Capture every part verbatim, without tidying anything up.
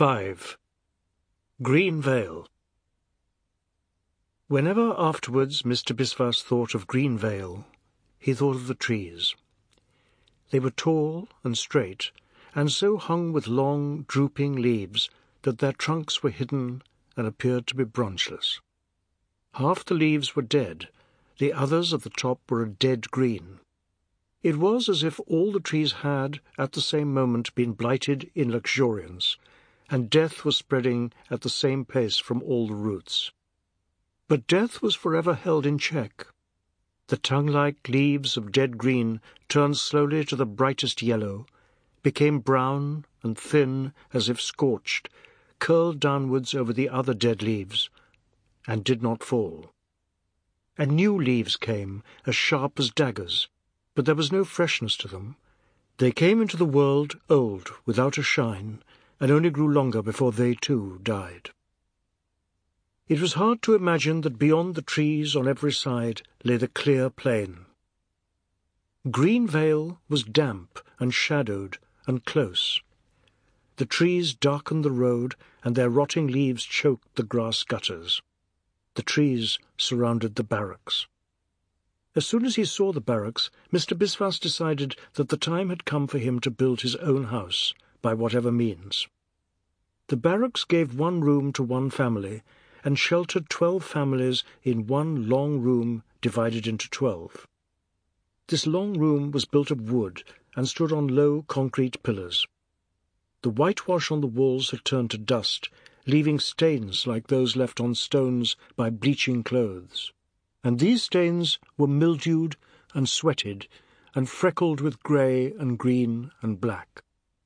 five. Green Vale. Whenever afterwards Mister Biswas thought of Green Vale, he thought of the trees. They were tall and straight, and so hung with long, drooping leaves that their trunks were hidden and appeared to be branchless. Half the leaves were dead, the others at the top were a dead green. It was as if all the trees had, at the same moment, been blighted in luxuriance, and death was spreading at the same pace from all the roots. But death was forever held in check. The tongue-like leaves of dead green turned slowly to the brightest yellow, became brown and thin as if scorched, curled downwards over the other dead leaves, and did not fall. And new leaves came, as sharp as daggers, but there was no freshness to them. They came into the world old, without a shine, and only grew longer before they too died. It was hard to imagine that beyond the trees on every side lay the clear plain. Green Vale was damp and shadowed and close. The trees darkened the road, and their rotting leaves choked the grass gutters. The trees surrounded the barracks. As soon as he saw the barracks, Mister Biswas decided that the time had come for him to build his own house, by whatever means. The barracks gave one room to one family, and sheltered twelve families in one long room divided into twelve. This long room was built of wood and stood on low concrete pillars. The whitewash on the walls had turned to dust, leaving stains like those left on stones by bleaching clothes. And these stains were mildewed and sweated and freckled with grey and green and black.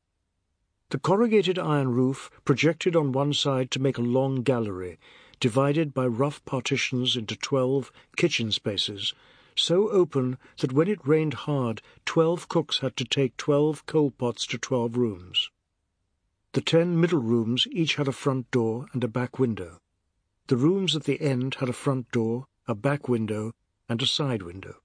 The corrugated iron roof projected on one side to make a long gallery, divided by rough partitions into twelve kitchen spaces, so open that when it rained hard, twelve cooks had to take twelve coal pots to twelve rooms. The ten middle rooms each had a front door and a back window. The rooms at the end had a front door, a back window, and a side window.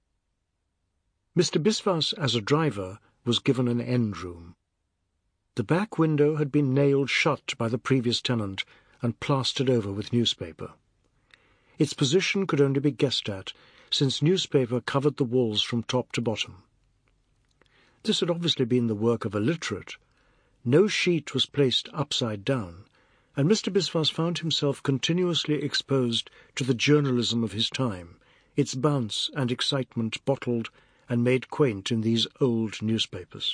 Mister Biswas, as a driver, was given an end room. The back window had been nailed shut by the previous tenant and plastered over with newspaper. Its position could only be guessed at, since newspaper covered the walls from top to bottom. This had obviously been the work of a literate. No sheet was placed upside down, and Mister Biswas found himself continuously exposed to the journalism of his time, its bounce and excitement bottled and made quaint in these old newspapers.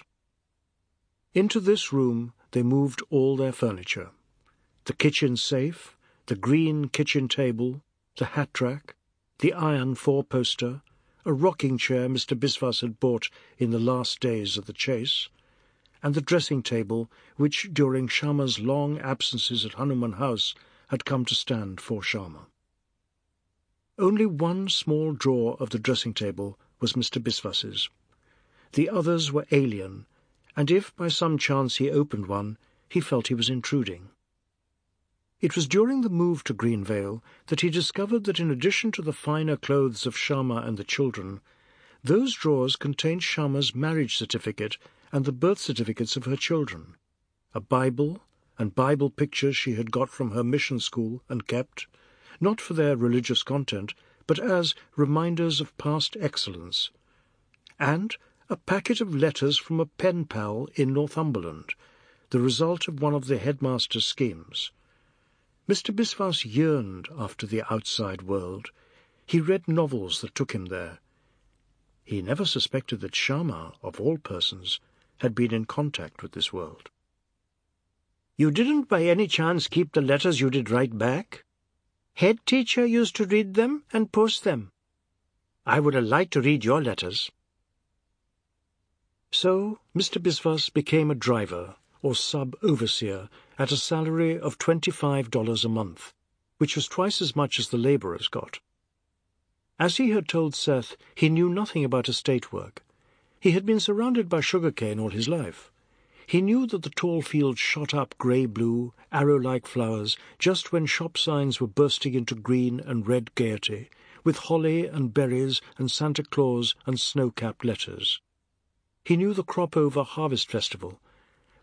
Into this room they moved all their furniture. The kitchen safe, the green kitchen table, the hat rack, the iron four-poster, a rocking chair Mister Biswas had bought in the last days of the chase, and the dressing-table which, during Sharma's long absences at Hanuman House, had come to stand for Sharma. Only one small drawer of the dressing-table was Mister Biswas's. The others were alien, and if by some chance he opened one, he felt he was intruding. It was during the move to Green Vale that he discovered that in addition to the finer clothes of Sharma and the children, those drawers contained Sharma's marriage certificate and the birth certificates of her children, a Bible and Bible pictures she had got from her mission school and kept, not for their religious content, but as reminders of past excellence, and a packet of letters from a pen pal in Northumberland, the result of one of the headmaster's schemes. Mister Biswas yearned after the outside world. He read novels that took him there. He never suspected that Sharma, of all persons, had been in contact with this world. "You didn't by any chance keep the letters you did write back? Head teacher used to read them and post them. I would have liked to read your letters." So Mister Biswas became a driver, or sub-overseer, at a salary of twenty-five dollars a month, which was twice as much as the labourers got. As he had told Seth, he knew nothing about estate work. He had been surrounded by sugar cane all his life. He knew that the tall fields shot up grey-blue, arrow-like flowers just when shop signs were bursting into green and red gaiety, with holly and berries and Santa Claus and snow-capped letters. He knew the crop-over harvest festival,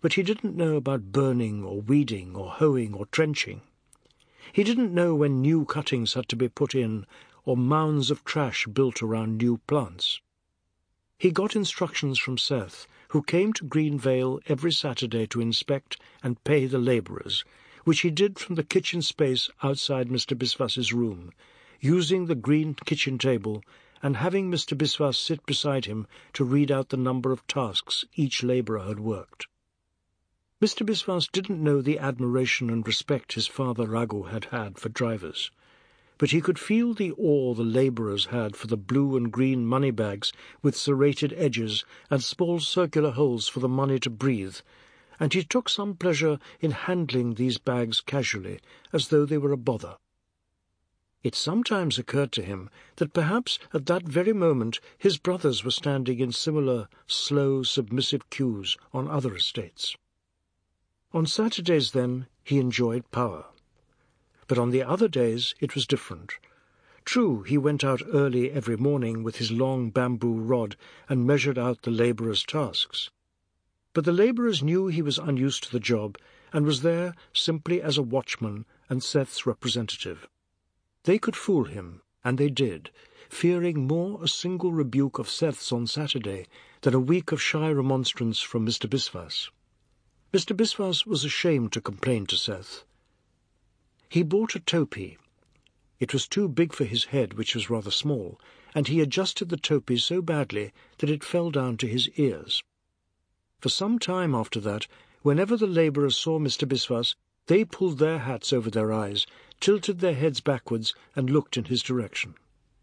but he didn't know about burning or weeding or hoeing or trenching. He didn't know when new cuttings had to be put in or mounds of trash built around new plants. He got instructions from Seth, who came to Green Vale every Saturday to inspect and pay the labourers, which he did from the kitchen space outside Mister Bisvas's room, using the green kitchen table and having Mister Bisvas sit beside him to read out the number of tasks each labourer had worked. Mister Bisvas didn't know the admiration and respect his father Raghu had had for drivers, but he could feel the awe the labourers had for the blue and green money bags with serrated edges and small circular holes for the money to breathe, and he took some pleasure in handling these bags casually, as though they were a bother. It sometimes occurred to him that perhaps at that very moment his brothers were standing in similar slow, submissive queues on other estates. On Saturdays, then, he enjoyed power. But on the other days it was different. True, he went out early every morning with his long bamboo rod and measured out the labourers' tasks. But the labourers knew he was unused to the job and was there simply as a watchman and Seth's representative. They could fool him, and they did, fearing more a single rebuke of Seth's on Saturday than a week of shy remonstrance from Mister Bisvas. Mister Bisvas was ashamed to complain to Seth. He bought a topee. It was too big for his head, which was rather small, and he adjusted the topee so badly that it fell down to his ears. For some time after that, whenever the labourers saw Mister Bisvas, they pulled their hats over their eyes, tilted their heads backwards, and looked in his direction.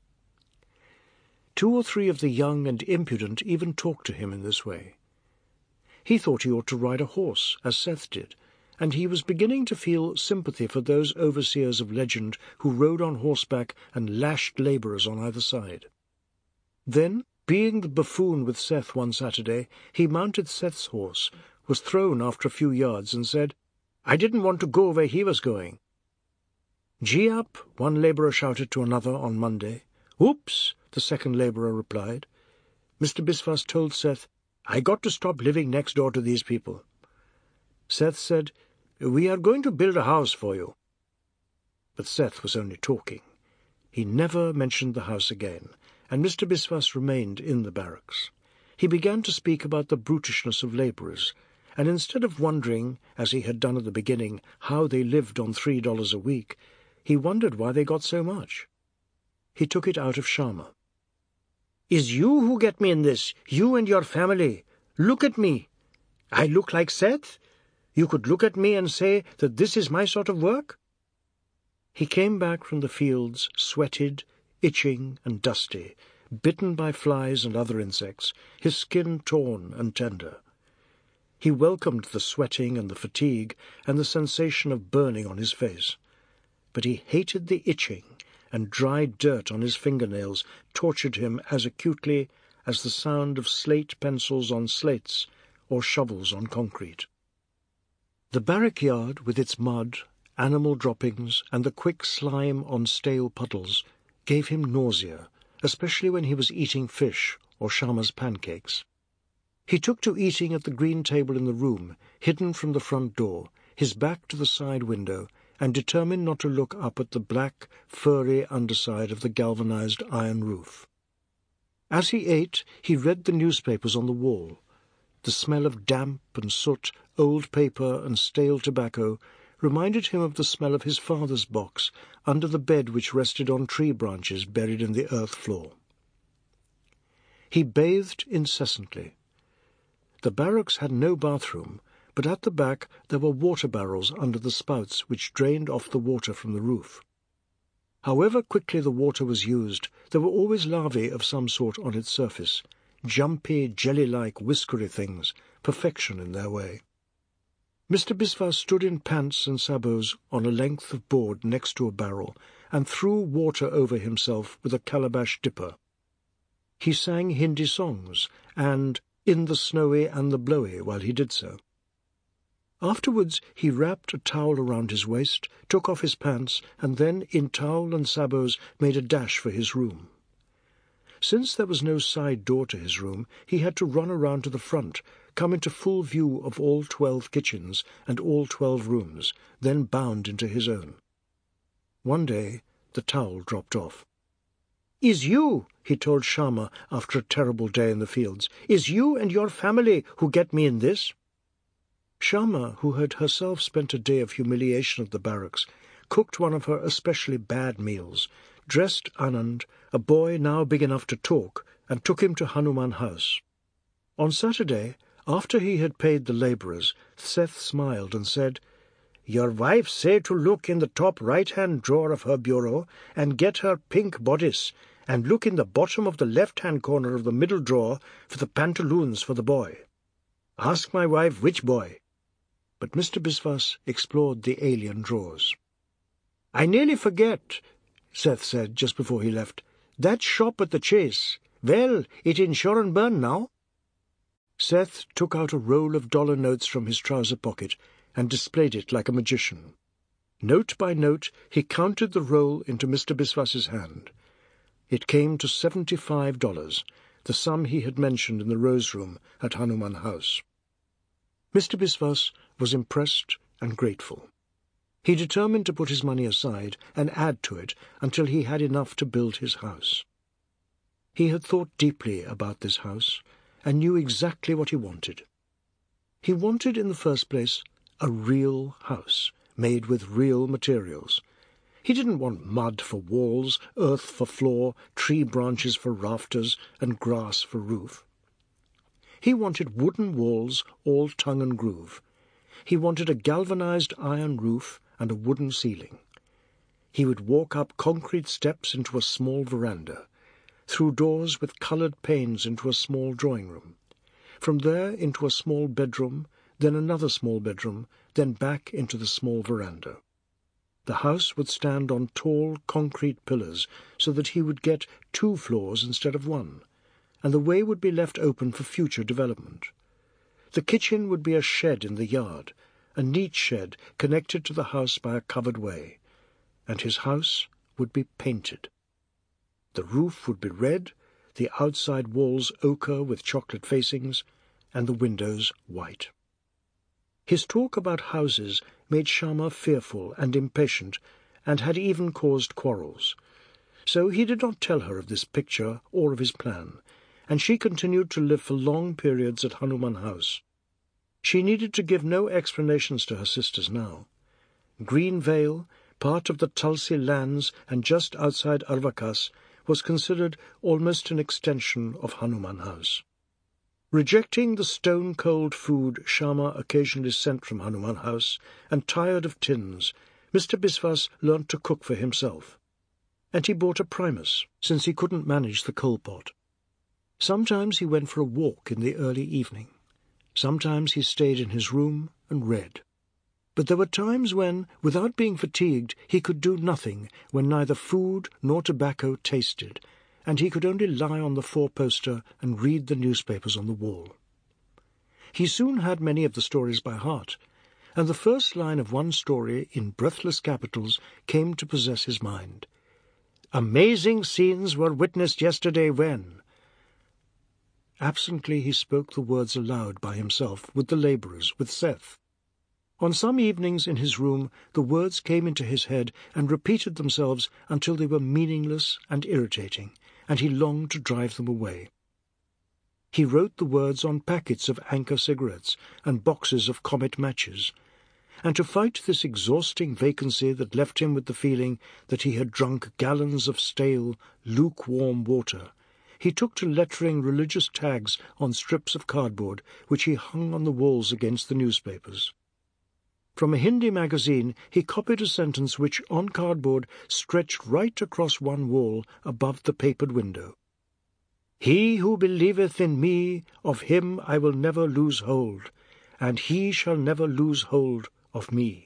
Two or three of the young and impudent even talked to him in this way. He thought he ought to ride a horse, as Seth did, and he was beginning to feel sympathy for those overseers of legend who rode on horseback and lashed labourers on either side. Then, being the buffoon with Seth one Saturday, he mounted Seth's horse, was thrown after a few yards, and said, "I didn't want to go where he was going." "Gee up," one labourer shouted to another on Monday. "Oops," the second labourer replied. Mister Bisvas told Seth, "I got to stop living next door to these people." Seth said, "We are going to build a house for you." But Seth was only talking. He never mentioned the house again, and Mister Bisvas remained in the barracks. He began to speak about the brutishness of labourers, and instead of wondering, as he had done at the beginning, how they lived on three dollars a week, he wondered why they got so much. He took it out of Sharma. "Is you who get me in this, you and your family. Look at me. I look like Seth? You could look at me and say that this is my sort of work?" He came back from the fields, sweated, itching and dusty, bitten by flies and other insects, his skin torn and tender. He welcomed the sweating and the fatigue and the sensation of burning on his face, but he hated the itching, and dry dirt on his fingernails tortured him as acutely as the sound of slate pencils on slates or shovels on concrete. The barrack yard, with its mud, animal droppings, and the quick slime on stale puddles, gave him nausea, especially when he was eating fish or Sharma's pancakes. He took to eating at the green table in the room, hidden from the front door, his back to the side window, and determined not to look up at the black, furry underside of the galvanized iron roof. As he ate, he read the newspapers on the wall. The smell of damp and soot, old paper and stale tobacco reminded him of the smell of his father's box under the bed which rested on tree branches buried in the earth floor. He bathed incessantly. The barracks had no bathroom, but at the back there were water barrels under the spouts which drained off the water from the roof. However quickly the water was used, there were always larvae of some sort on its surface, jumpy, jelly-like, whiskery things, perfection in their way. Mister Bisvas stood in pants and sabots on a length of board next to a barrel and threw water over himself with a calabash dipper. He sang Hindi songs and In the Snowy and the Blowy while he did so. Afterwards he wrapped a towel around his waist, took off his pants, and then, in towel and sabots, made a dash for his room. Since there was no side door to his room, he had to run around to the front, come into full view of all twelve kitchens and all twelve rooms, then bound into his own. One day the towel dropped off. "Is you," he told Sharma after a terrible day in the fields, "is you and your family who get me in this?" Sharma, who had herself spent a day of humiliation at the barracks, cooked one of her especially bad meals, dressed Anand, a boy now big enough to talk, and took him to Hanuman House. On Saturday, after he had paid the labourers, Seth smiled and said, "Your wife say to look in the top right-hand drawer of her bureau and get her pink bodice, and look in the bottom of the left-hand corner of the middle drawer for the pantaloons for the boy. Ask my wife which boy." But Mister Biswas explored the alien drawers. "I nearly forget," Seth said just before he left. "That shop at the Chase, well, it in Shorenburn now." Seth took out a roll of dollar notes from his trouser pocket and displayed it like a magician. Note by note he counted the roll into Mister Biswas's hand. It came to seventy-five dollars, the sum he had mentioned in the Rose Room at Hanuman House. Mister Biswas was impressed and grateful. He determined to put his money aside and add to it until he had enough to build his house. He had thought deeply about this house and knew exactly what he wanted. He wanted, in the first place, a real house, made with real materials. He didn't want mud for walls, earth for floor, tree branches for rafters, and grass for roof. He wanted wooden walls, all tongue and groove. He wanted a galvanized iron roof and a wooden ceiling. He would walk up concrete steps into a small veranda, through doors with coloured panes into a small drawing room, from there into a small bedroom, then another small bedroom, then back into the small veranda. The house would stand on tall concrete pillars so that he would get two floors instead of one, and the way would be left open for future development. The kitchen would be a shed in the yard, a neat shed connected to the house by a covered way, and his house would be painted. The roof would be red, the outside walls ochre with chocolate facings, and the windows white. His talk about houses made Sharma fearful and impatient, and had even caused quarrels. So he did not tell her of this picture or of his plan, and she continued to live for long periods at Hanuman House. She needed to give no explanations to her sisters now. Green Vale, part of the Tulsi lands and just outside Arvakas, was considered almost an extension of Hanuman House. Rejecting the stone-cold food Sharma occasionally sent from Hanuman House, and tired of tins, Mister Biswas learnt to cook for himself. And he bought a primus, since he couldn't manage the coal-pot. Sometimes he went for a walk in the early evening. Sometimes he stayed in his room and read. But there were times when, without being fatigued, he could do nothing, when neither food nor tobacco tasted, and he could only lie on the four-poster and read the newspapers on the wall. He soon had many of the stories by heart, and the first line of one story in breathless capitals came to possess his mind. "Amazing scenes were witnessed yesterday when..." Absently he spoke the words aloud by himself, with the labourers, with Seth. On some evenings in his room the words came into his head and repeated themselves until they were meaningless and irritating, and he longed to drive them away. He wrote the words on packets of Anchor cigarettes and boxes of Comet matches, and to fight this exhausting vacancy that left him with the feeling that he had drunk gallons of stale, lukewarm water, he took to lettering religious tags on strips of cardboard which he hung on the walls against the newspapers. From a Hindi magazine he copied a sentence which, on cardboard, stretched right across one wall above the papered window. "He who believeth in me, of him I will never lose hold, and he shall never lose hold of me."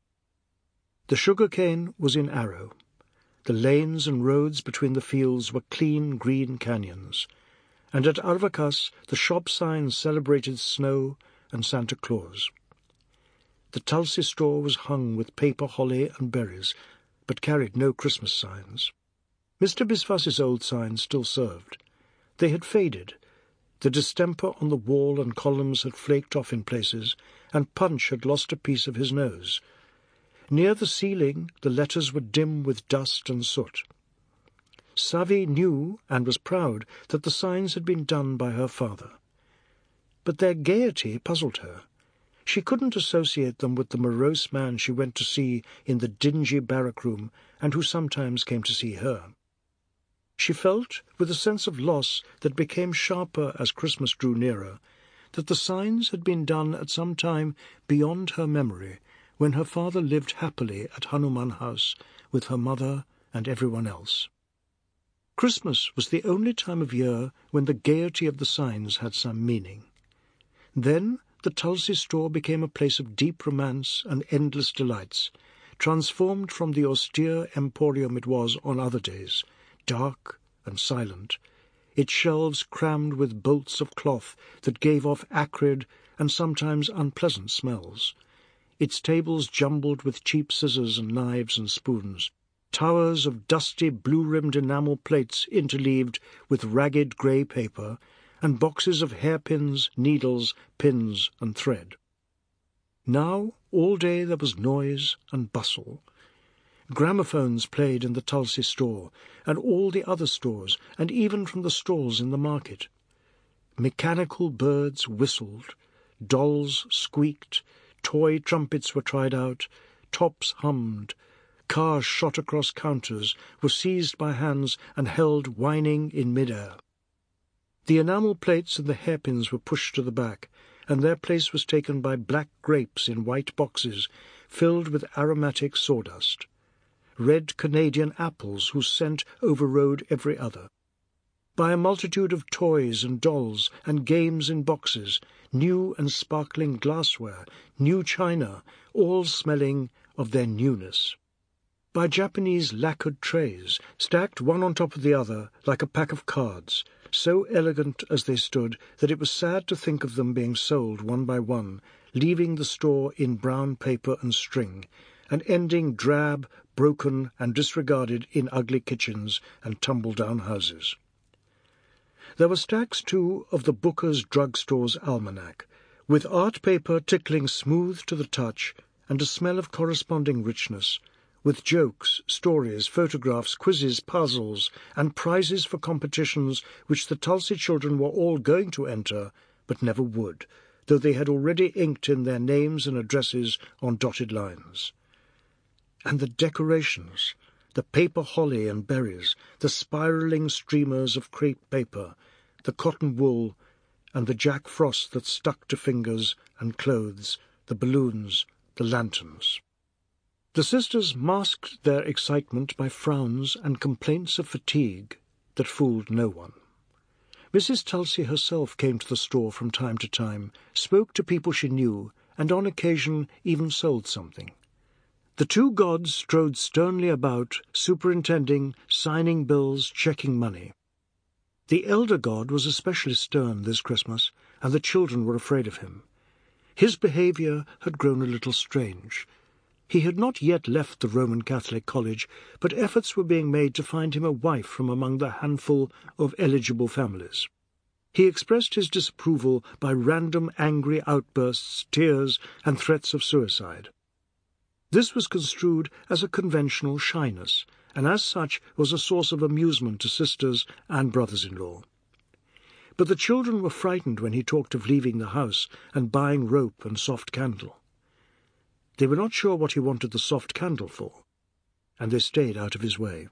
The sugar cane was in Arrow. The lanes and roads between the fields were clean green canyons, and at Arvakas the shop signs celebrated snow and Santa Claus. The Tulsi store was hung with paper holly and berries, but carried no Christmas signs. Mister Biswas's old signs still served. They had faded, The distemper on the wall and columns had flaked off in places, and Punch had lost a piece of his nose. Near the ceiling the letters were dim with dust and soot. Savi knew and was proud that the signs had been done by her father. But their gaiety puzzled her. She couldn't associate them with the morose man she went to see in the dingy barrack-room and who sometimes came to see her. She felt, with a sense of loss that became sharper as Christmas drew nearer, that the signs had been done at some time beyond her memory, when her father lived happily at Hanuman House with her mother and everyone else. Christmas was the only time of year when the gaiety of the signs had some meaning. Then the Tulsi store became a place of deep romance and endless delights, transformed from the austere emporium it was on other days, dark and silent, its shelves crammed with bolts of cloth that gave off acrid and sometimes unpleasant smells, its tables jumbled with cheap scissors and knives and spoons, towers of dusty blue-rimmed enamel plates interleaved with ragged grey paper, and boxes of hairpins, needles, pins, and thread. Now all day there was noise and bustle. Gramophones played in the Tulsi store, and all the other stores, and even from the stalls in the market. Mechanical birds whistled, dolls squeaked, toy trumpets were tried out, tops hummed, cars shot across counters, were seized by hands and held whining in mid-air. The enamel plates and the hairpins were pushed to the back, and their place was taken by black grapes in white boxes filled with aromatic sawdust, red Canadian apples whose scent overrode every other, by a multitude of toys and dolls and games in boxes, new and sparkling glassware, new china, all smelling of their newness, by Japanese lacquered trays, stacked one on top of the other like a pack of cards, so elegant as they stood that it was sad to think of them being sold one by one, leaving the store in brown paper and string, and ending drab, broken, and disregarded in ugly kitchens and tumble-down houses. There were stacks, too, of the Booker's Drugstore's Almanac, with art paper tickling smooth to the touch and a smell of corresponding richness, with jokes, stories, photographs, quizzes, puzzles, and prizes for competitions which the Tulsi children were all going to enter, but never would, though they had already inked in their names and addresses on dotted lines. And the decorations, the paper holly and berries, the spiralling streamers of crepe paper, the cotton wool, and the Jack Frost that stuck to fingers and clothes, the balloons, the lanterns. The sisters masked their excitement by frowns and complaints of fatigue that fooled no one. Missus Tulsi herself came to the store from time to time, spoke to people she knew, and on occasion even sold something. The two gods strode sternly about, superintending, signing bills, checking money. The elder god was especially stern this Christmas, and the children were afraid of him. His behaviour had grown a little strange. He had not yet left the Roman Catholic college, but efforts were being made to find him a wife from among the handful of eligible families. He expressed his disapproval by random angry outbursts, tears, and threats of suicide. This was construed as a conventional shyness, and as such was a source of amusement to sisters and brothers-in-law. But the children were frightened when he talked of leaving the house and buying rope and soft candle. They were not sure what he wanted the soft candle for, and they stayed out of his way.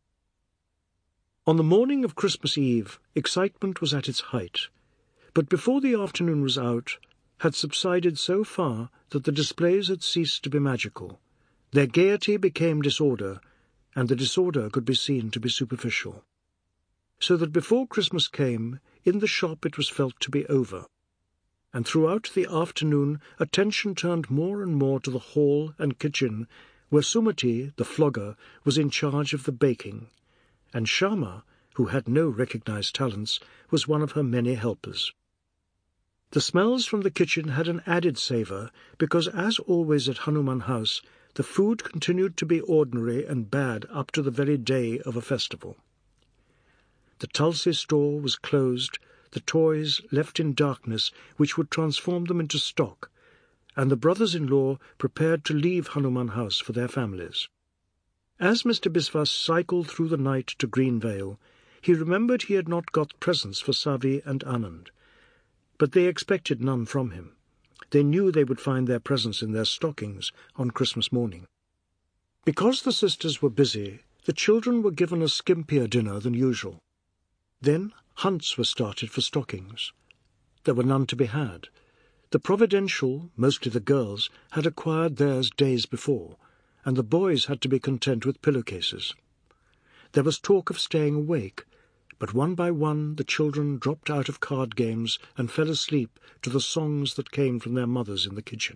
On the morning of Christmas Eve, excitement was at its height, but before the afternoon was out, had subsided so far that the displays had ceased to be magical. Their gaiety became disorder, and the disorder could be seen to be superficial. So that before Christmas came, in the shop it was felt to be over, and throughout the afternoon attention turned more and more to the hall and kitchen, where Sumati, the flogger, was in charge of the baking, and Shama, who had no recognized talents, was one of her many helpers. The smells from the kitchen had an added savour, because, as always at Hanuman House, the food continued to be ordinary and bad up to the very day of a festival. The Tulsi store was closed, the toys left in darkness which would transform them into stock, and the brothers-in-law prepared to leave Hanuman House for their families. As Mister Biswas cycled through the night to Green Vale, he remembered he had not got presents for Savi and Anand, but they expected none from him. They knew they would find their presents in their stockings on Christmas morning. Because the sisters were busy, the children were given a skimpier dinner than usual. Then hunts were started for stockings. There were none to be had. The providential, mostly the girls, had acquired theirs days before, and the boys had to be content with pillowcases. There was talk of staying awake, but one by one the children dropped out of card games and fell asleep to the songs that came from their mothers in the kitchen.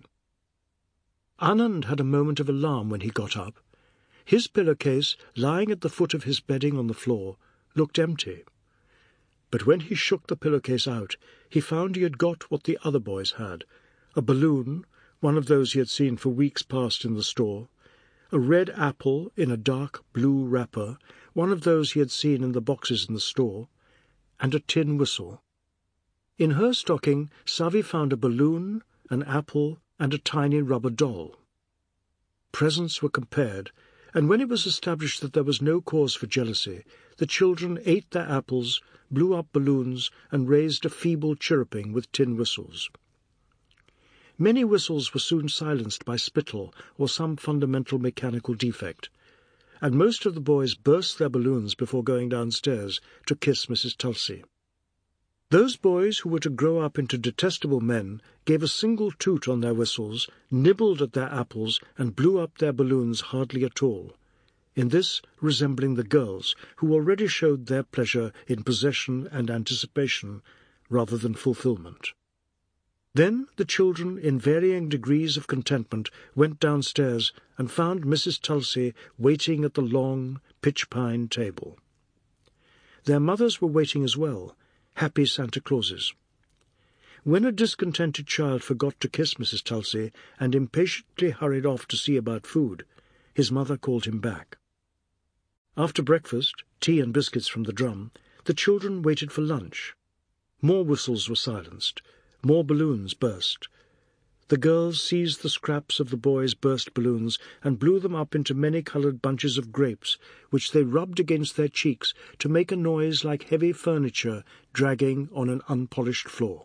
Anand had a moment of alarm when he got up. His pillowcase, lying at the foot of his bedding on the floor, looked empty. But when he shook the pillowcase out, he found he had got what the other boys had, a balloon, one of those he had seen for weeks past in the store, a red apple in a dark blue wrapper, one of those he had seen in the boxes in the store, and a tin whistle. In her stocking, Savi found a balloon, an apple, and a tiny rubber doll. Presents were compared, and when it was established that there was no cause for jealousy, the children ate their apples, blew up balloons, and raised a feeble chirruping with tin whistles. Many whistles were soon silenced by spittle or some fundamental mechanical defect, and most of the boys burst their balloons before going downstairs to kiss Missus Tulsi. Those boys who were to grow up into detestable men gave a single toot on their whistles, nibbled at their apples, and blew up their balloons hardly at all, in this resembling the girls, who already showed their pleasure in possession and anticipation rather than fulfilment. Then the children, in varying degrees of contentment, went downstairs and found Missus Tulsi waiting at the long pitch-pine table. Their mothers were waiting as well, happy Santa Clauses. When a discontented child forgot to kiss Missus Tulsi and impatiently hurried off to see about food, his mother called him back. After breakfast, tea and biscuits from the drum, the children waited for lunch. More whistles were silenced. More balloons burst. The girls seized the scraps of the boys' burst balloons and blew them up into many-coloured bunches of grapes, which they rubbed against their cheeks to make a noise like heavy furniture dragging on an unpolished floor.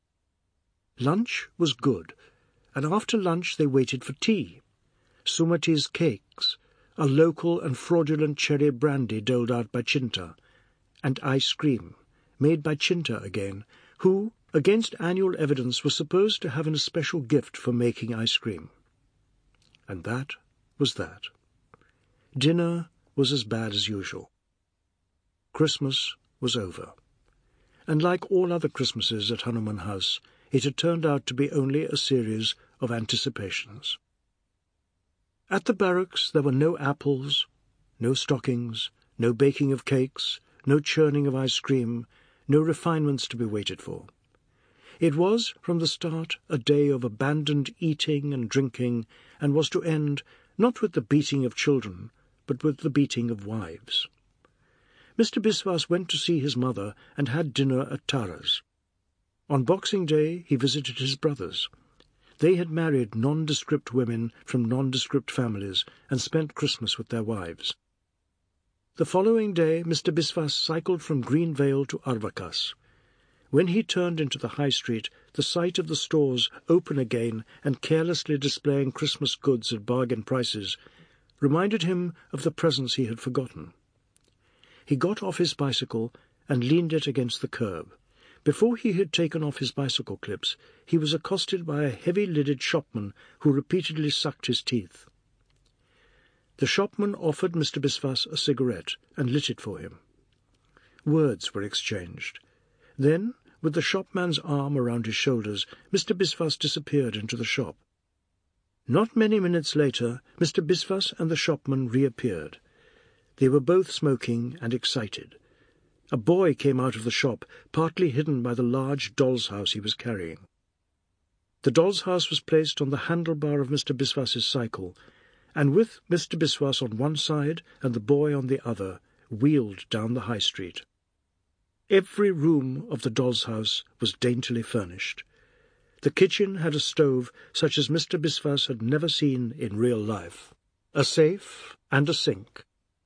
Lunch was good, and after lunch they waited for tea. Sumati's cakes, a local and fraudulent cherry brandy doled out by Chinta, and ice cream, made by Chinta again, who, against annual evidence, was supposed to have an especial gift for making ice cream. And that was that. Dinner was as bad as usual. Christmas was over. And like all other Christmases at Hanuman House, it had turned out to be only a series of anticipations. At the barracks there were no apples, no stockings, no baking of cakes, no churning of ice cream, no refinements to be waited for. It was, from the start, a day of abandoned eating and drinking, and was to end, not with the beating of children, but with the beating of wives. Mister Biswas went to see his mother and had dinner at Tara's. On Boxing Day he visited his brothers. They had married nondescript women from nondescript families and spent Christmas with their wives. The following day Mister Biswas cycled from Green Vale to Arvakas. When he turned into the high street, the sight of the stores open again and carelessly displaying Christmas goods at bargain prices reminded him of the presents he had forgotten. He got off his bicycle and leaned it against the curb. Before he had taken off his bicycle clips, he was accosted by a heavy-lidded shopman who repeatedly sucked his teeth. The shopman offered Mister Biswas a cigarette and lit it for him. Words were exchanged. Then, with the shopman's arm around his shoulders, Mister Biswas disappeared into the shop. Not many minutes later, Mister Biswas and the shopman reappeared. They were both smoking and excited. A boy came out of the shop, partly hidden by the large doll's house he was carrying. The doll's house was placed on the handlebar of Mister Biswas's cycle, and with Mister Biswas on one side and the boy on the other, wheeled down the high street. Every room of the doll's house was daintily furnished. The kitchen had a stove such as Mister Biswas had never seen in real life, a safe and a sink.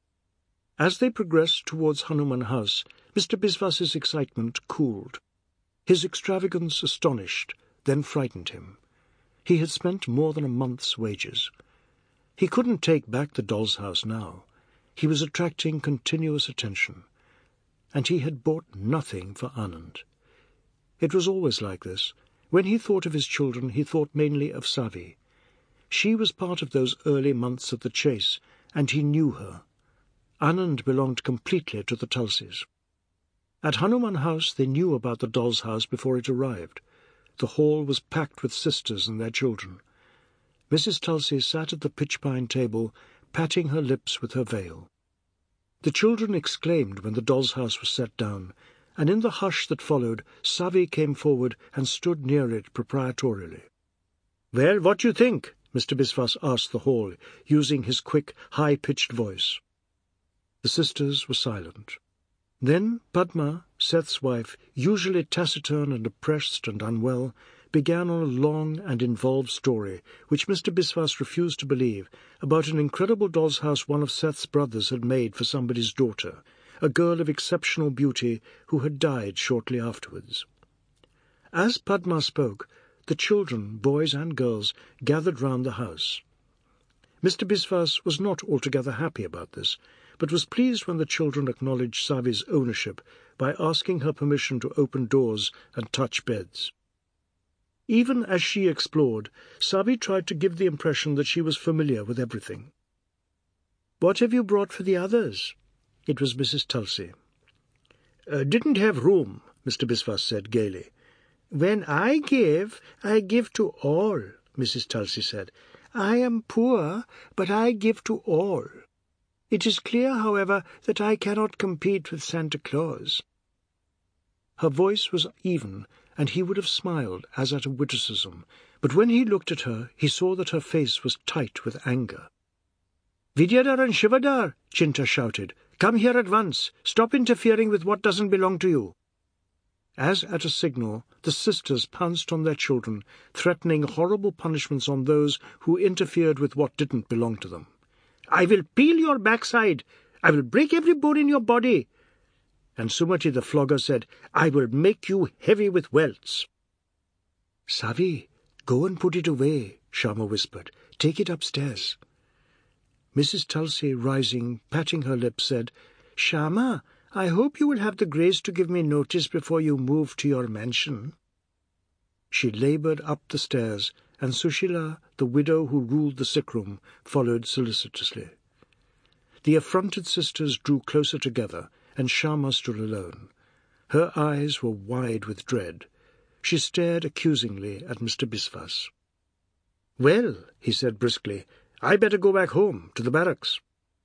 As they progressed towards Hanuman House, Mister Biswas's excitement cooled. His extravagance astonished, then frightened him. He had spent more than a month's wages. He couldn't take back the doll's house now. He was attracting continuous attention, and he had bought nothing for Anand. It was always like this. When he thought of his children, he thought mainly of Savi. She was part of those early months of the chase, and he knew her. Anand belonged completely to the Tulsis. At Hanuman House they knew about the doll's house before it arrived. The hall was packed with sisters and their children. Missus Tulsi sat at the pitch-pine table, patting her lips with her veil. The children exclaimed when the doll's house was set down, and in the hush that followed, Savi came forward and stood near it proprietorially. "Well, what do you think?" Mister Biswas asked the hall, using his quick, high-pitched voice. The sisters were silent. Then Padma, Seth's wife, usually taciturn and oppressed and unwell, began on a long and involved story, which Mister Biswas refused to believe, about an incredible doll's house one of Seth's brothers had made for somebody's daughter, a girl of exceptional beauty who had died shortly afterwards. As Padma spoke, the children, boys and girls, gathered round the house. Mister Biswas was not altogether happy about this, but was pleased when the children acknowledged Savi's ownership by asking her permission to open doors and touch beds. Even as she explored, Savi tried to give the impression that she was familiar with everything. "What have you brought for the others?" It was Missus Tulsi. Uh, "Didn't have room," Mister Biswas said gaily. "When I give, I give to all," Missus Tulsi said. "I am poor, but I give to all. It is clear, however, that I cannot compete with Santa Claus." Her voice was even, and he would have smiled as at a witticism, but when he looked at her, he saw that her face was tight with anger. "Vidyadhar and Shivadhar," Chinta shouted, "come here at once. Stop interfering with what doesn't belong to you." As at a signal, the sisters pounced on their children, threatening horrible punishments on those who interfered with what didn't belong to them. "I will peel your backside. I will break every bone in your body." And Sumati the flogger said, "I will make you heavy with welts." "Savi, go and put it away," Sharma whispered. "Take it upstairs." Missus Tulsi, rising, patting her lips, said, "Sharma, I hope you will have the grace to give me notice before you move to your mansion." She laboured up the stairs, and Sushila, the widow who ruled the sick-room, followed solicitously. The affronted sisters drew closer together, and Sharma stood alone. Her eyes were wide with dread. She stared accusingly at Mister Biswas. "Well," he said briskly, "I better go back home, to the barracks."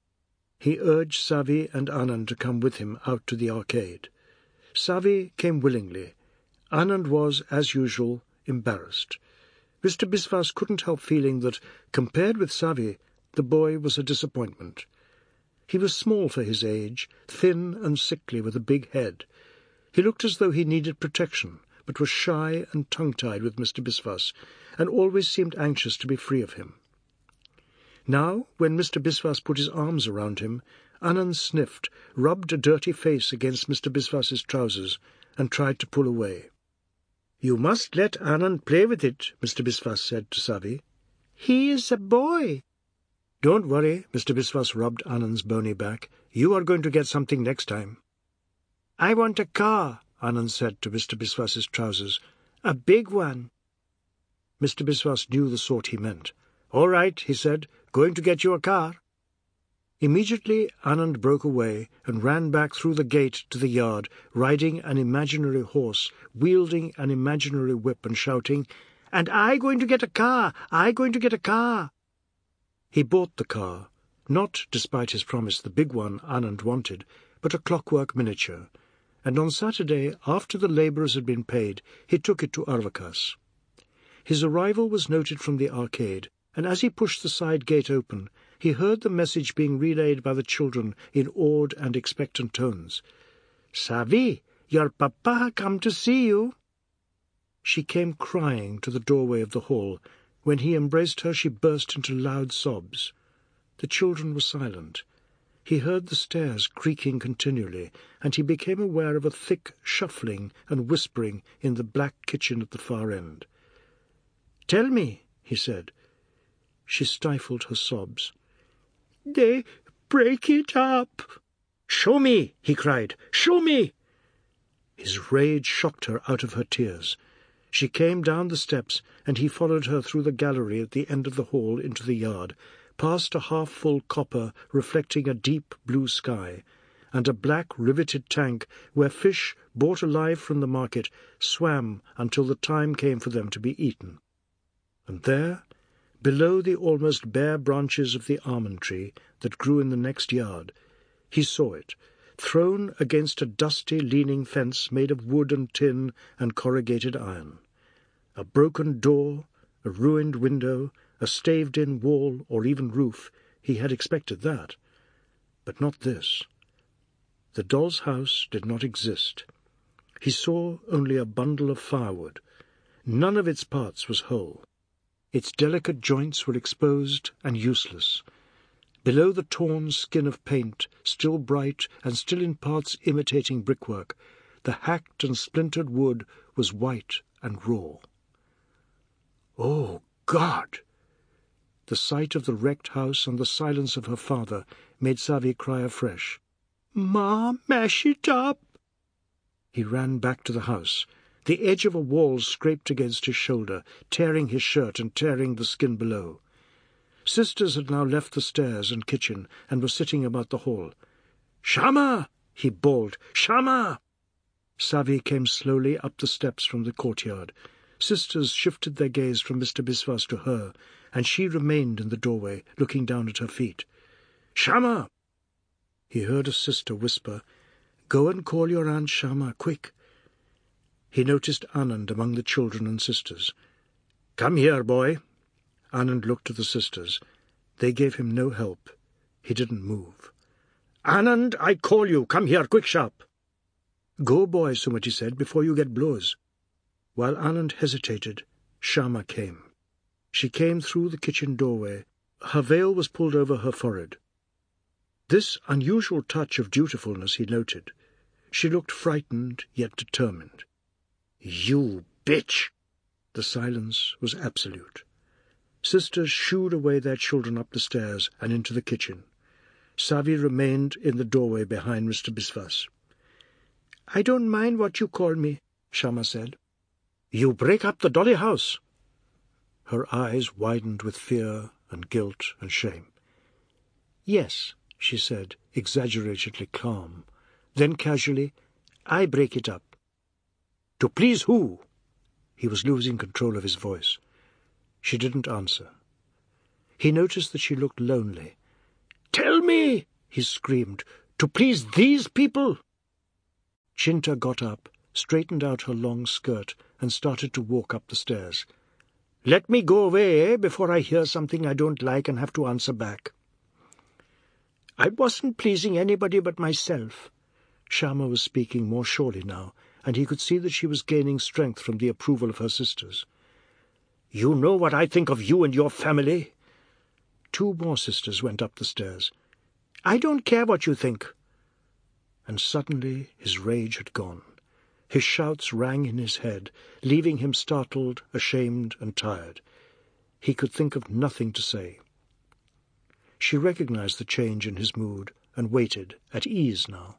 He urged Savi and Anand to come with him out to the arcade. Savi came willingly. Anand was, as usual, embarrassed. Mister Biswas couldn't help feeling that, compared with Savi, the boy was a disappointment. He was small for his age, thin and sickly with a big head. He looked as though he needed protection, but was shy and tongue-tied with Mister Biswas, and always seemed anxious to be free of him. Now, when Mister Biswas put his arms around him, Anand sniffed, rubbed a dirty face against Mister Biswas's trousers, and tried to pull away. "You must let Anand play with it," Mister Biswas said to Savi. "He is a boy." "Don't worry," Mister Biswas rubbed Anand's bony back. "You are going to get something next time." "I want a car," Anand said to Mister Biswas's trousers. "A big one." Mister Biswas knew the sort he meant. "All right," he said, "going to get you a car." Immediately Anand broke away and ran back through the gate to the yard, riding an imaginary horse, wielding an imaginary whip and shouting, "And I going to get a car! I going to get a car!" He bought the car, not, despite his promise, the big one Anand wanted, but a clockwork miniature, and on Saturday, after the labourers had been paid, he took it to Arvakas. His arrival was noted from the arcade, and as he pushed the side gate open, he heard the message being relayed by the children in awed and expectant tones. "Savi, your papa come to see you." She came crying to the doorway of the hall. When he embraced her, she burst into loud sobs. The children were silent. He heard the stairs creaking continually, and he became aware of a thick shuffling and whispering in the black kitchen at the far end. "Tell me," he said. She stifled her sobs. "They break it up." "Show me," he cried. "Show me." His rage shocked her out of her tears. She came down the steps, and he followed her through the gallery at the end of the hall into the yard, past a half-full copper reflecting a deep blue sky, and a black riveted tank where fish, bought alive from the market, swam until the time came for them to be eaten. And there, below the almost bare branches of the almond tree that grew in the next yard, he saw it, thrown against a dusty leaning fence made of wood and tin and corrugated iron. A broken door, a ruined window, a staved-in wall or even roof, he had expected that. But not this. The doll's house did not exist. He saw only a bundle of firewood. None of its parts was whole. Its delicate joints were exposed and useless. Below the torn skin of paint, still bright and still in parts imitating brickwork, the hacked and splintered wood was white and raw. "Oh, God!" The sight of the wrecked house and the silence of her father made Savi cry afresh. "Ma, mash it up!" He ran back to the house. The edge of a wall scraped against his shoulder, tearing his shirt and tearing the skin below. Sisters had now left the stairs and kitchen and were sitting about the hall. "Shama!" he bawled. "Shama!" Savi came slowly up the steps from the courtyard. Sisters shifted their gaze from Mister Biswas to her, and she remained in the doorway, looking down at her feet. "Shama!" He heard a sister whisper, "Go and call your Aunt Shama, quick." He noticed Anand among the children and sisters. "Come here, boy." Anand looked at the sisters. They gave him no help. He didn't move. "Anand, I call you. Come here, quick, sharp." "Go, boy," Sumati said, "before you get blows." While Anand hesitated, Shama came. She came through the kitchen doorway. Her veil was pulled over her forehead. This unusual touch of dutifulness he noted. She looked frightened, yet determined. "You bitch!" The silence was absolute. Sisters shooed away their children up the stairs and into the kitchen. Savi remained in the doorway behind Mister Biswas. "I don't mind what you call me," Shama said. "You break up the dolly house." Her eyes widened with fear and guilt and shame. "Yes," she said, exaggeratedly calm. Then casually, "I break it up." "To please who?" He was losing control of his voice. She didn't answer. He noticed that she looked lonely. "Tell me," he screamed, "to please these people?" Chinta got up, straightened out her long skirt, and started to walk up the stairs. "Let me go away, eh, before I hear something I don't like and have to answer back." "I wasn't pleasing anybody but myself." Shama was speaking more surely now, and he could see that she was gaining strength from the approval of her sisters. "You know what I think of you and your family." Two more sisters went up the stairs. "I don't care what you think." And suddenly his rage had gone. His shouts rang in his head, leaving him startled, ashamed, and tired. He could think of nothing to say. She recognized the change in his mood and waited, at ease now.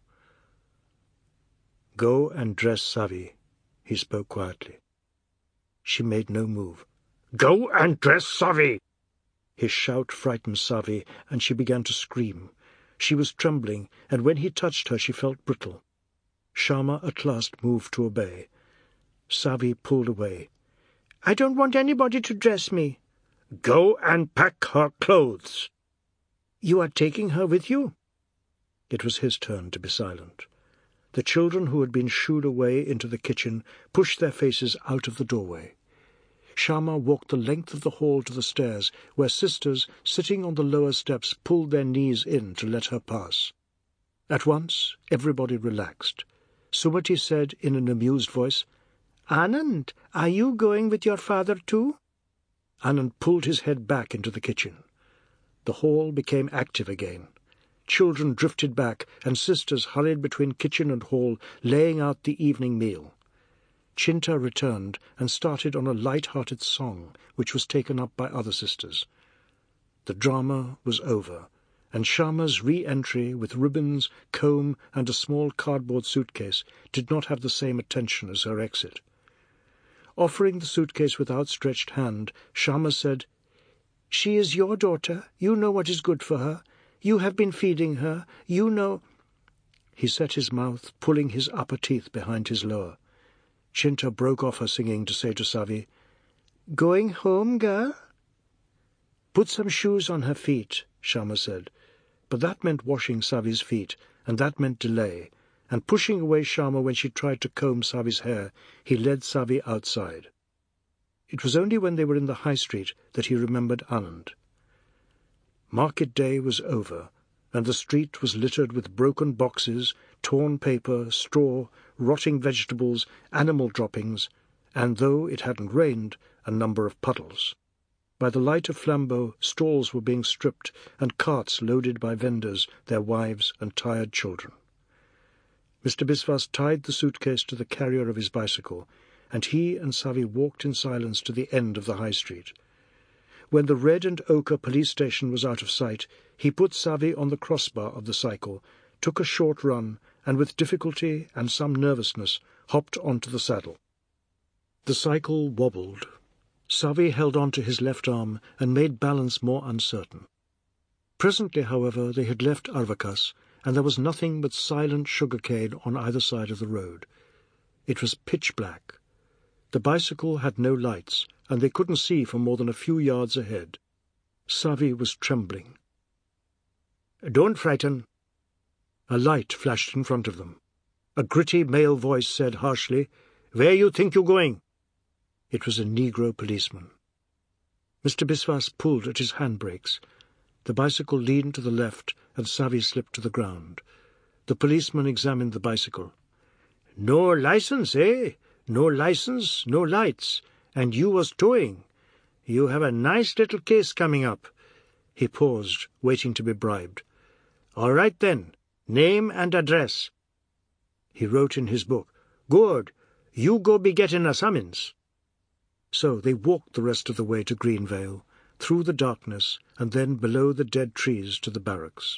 "Go and dress Savi," he spoke quietly. She made no move. "Go and dress Savi!" His shout frightened Savi, and she began to scream. She was trembling, and when he touched her she felt brittle. Shama at last moved to obey. Savi pulled away. "I don't want anybody to dress me." "Go and pack her clothes." "You are taking her with you?" It was his turn to be silent. The children who had been shooed away into the kitchen pushed their faces out of the doorway. Shama walked the length of the hall to the stairs, where sisters, sitting on the lower steps, pulled their knees in to let her pass. At once everybody relaxed. Sumati said in an amused voice, "Anand, are you going with your father too?" Anand pulled his head back into the kitchen. The hall became active again. Children drifted back, and sisters hurried between kitchen and hall, laying out the evening meal. Chinta returned and started on a light-hearted song, which was taken up by other sisters. The drama was over, and Shyama's re-entry with ribbons, comb, and a small cardboard suitcase did not have the same attention as her exit. Offering the suitcase with outstretched hand, Shyama said, "She is your daughter. You know what is good for her. You have been feeding her. You know—" He set his mouth, pulling his upper teeth behind his lower. Chinta broke off her singing to say to Savi, "Going home, girl?" "Put some shoes on her feet," Shyama said. But that meant washing Savi's feet, and that meant delay, and pushing away Shyama when she tried to comb Savi's hair, he led Savi outside. It was only when they were in the high street that he remembered Anand. Market day was over, and the street was littered with broken boxes, torn paper, straw, rotting vegetables, animal droppings, and, though it hadn't rained, a number of puddles. By the light of flambeaux, stalls were being stripped, and carts loaded by vendors, their wives and tired children. Mister Biswas tied the suitcase to the carrier of his bicycle, and he and Savi walked in silence to the end of the high street. When the red and ochre police station was out of sight, he put Savi on the crossbar of the cycle, took a short run, and with difficulty and some nervousness hopped onto the saddle. The cycle wobbled. Savi held on to his left arm and made balance more uncertain. Presently, however, they had left Arvakas, and there was nothing but silent sugar-cane on either side of the road. It was pitch black. The bicycle had no lights, and they couldn't see for more than a few yards ahead. Savi was trembling. "Don't frighten." A light flashed in front of them. A gritty male voice said harshly, "Where you think you going?" It was a Negro policeman. Mister Biswas pulled at his handbrakes. The bicycle leaned to the left, and Savi slipped to the ground. The policeman examined the bicycle. "No license, eh? No license, no lights, and you was towing. You have a nice little case coming up." He paused, waiting to be bribed. "All right, then. Name and address." He wrote in his book. "Good. You go be getting a summons." So they walked the rest of the way to Greenvale, through the darkness, and then below the dead trees to the barracks.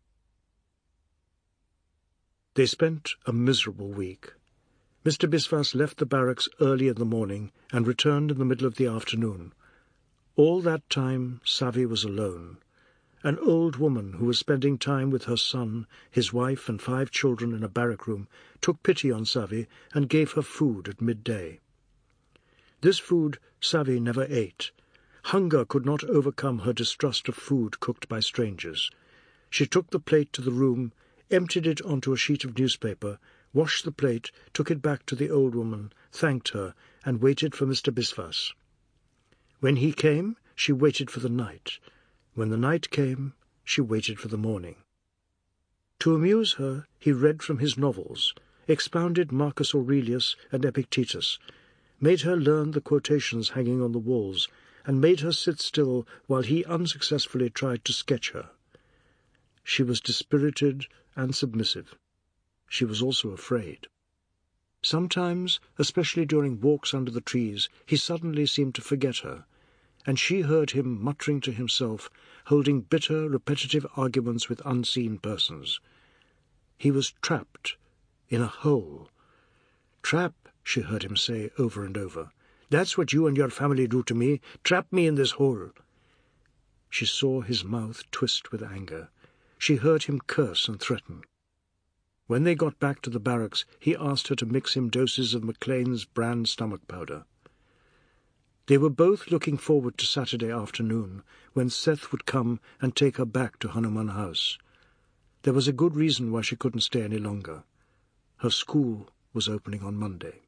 They spent a miserable week. Mister Biswas left the barracks early in the morning and returned in the middle of the afternoon. All that time Savi was alone. An old woman who was spending time with her son, his wife, and five children in a barrack room took pity on Savi and gave her food at midday. This food Savi never ate. Hunger could not overcome her distrust of food cooked by strangers. She took the plate to the room, emptied it onto a sheet of newspaper, washed the plate, took it back to the old woman, thanked her, and waited for Mister Biswas. When he came, she waited for the night. When the night came, she waited for the morning. To amuse her, he read from his novels, expounded Marcus Aurelius and Epictetus, made her learn the quotations hanging on the walls, and made her sit still while he unsuccessfully tried to sketch her. She was dispirited and submissive. She was also afraid. Sometimes, especially during walks under the trees, he suddenly seemed to forget her, and she heard him muttering to himself, holding bitter, repetitive arguments with unseen persons. He was trapped in a hole. "Trap," she heard him say over and over. "That's what you and your family do to me, trap me in this hole." She saw his mouth twist with anger. She heard him curse and threaten. When they got back to the barracks, he asked her to mix him doses of Maclean's brand stomach powder. They were both looking forward to Saturday afternoon, when Seth would come and take her back to Hanuman House. There was a good reason why she couldn't stay any longer. Her school was opening on Monday.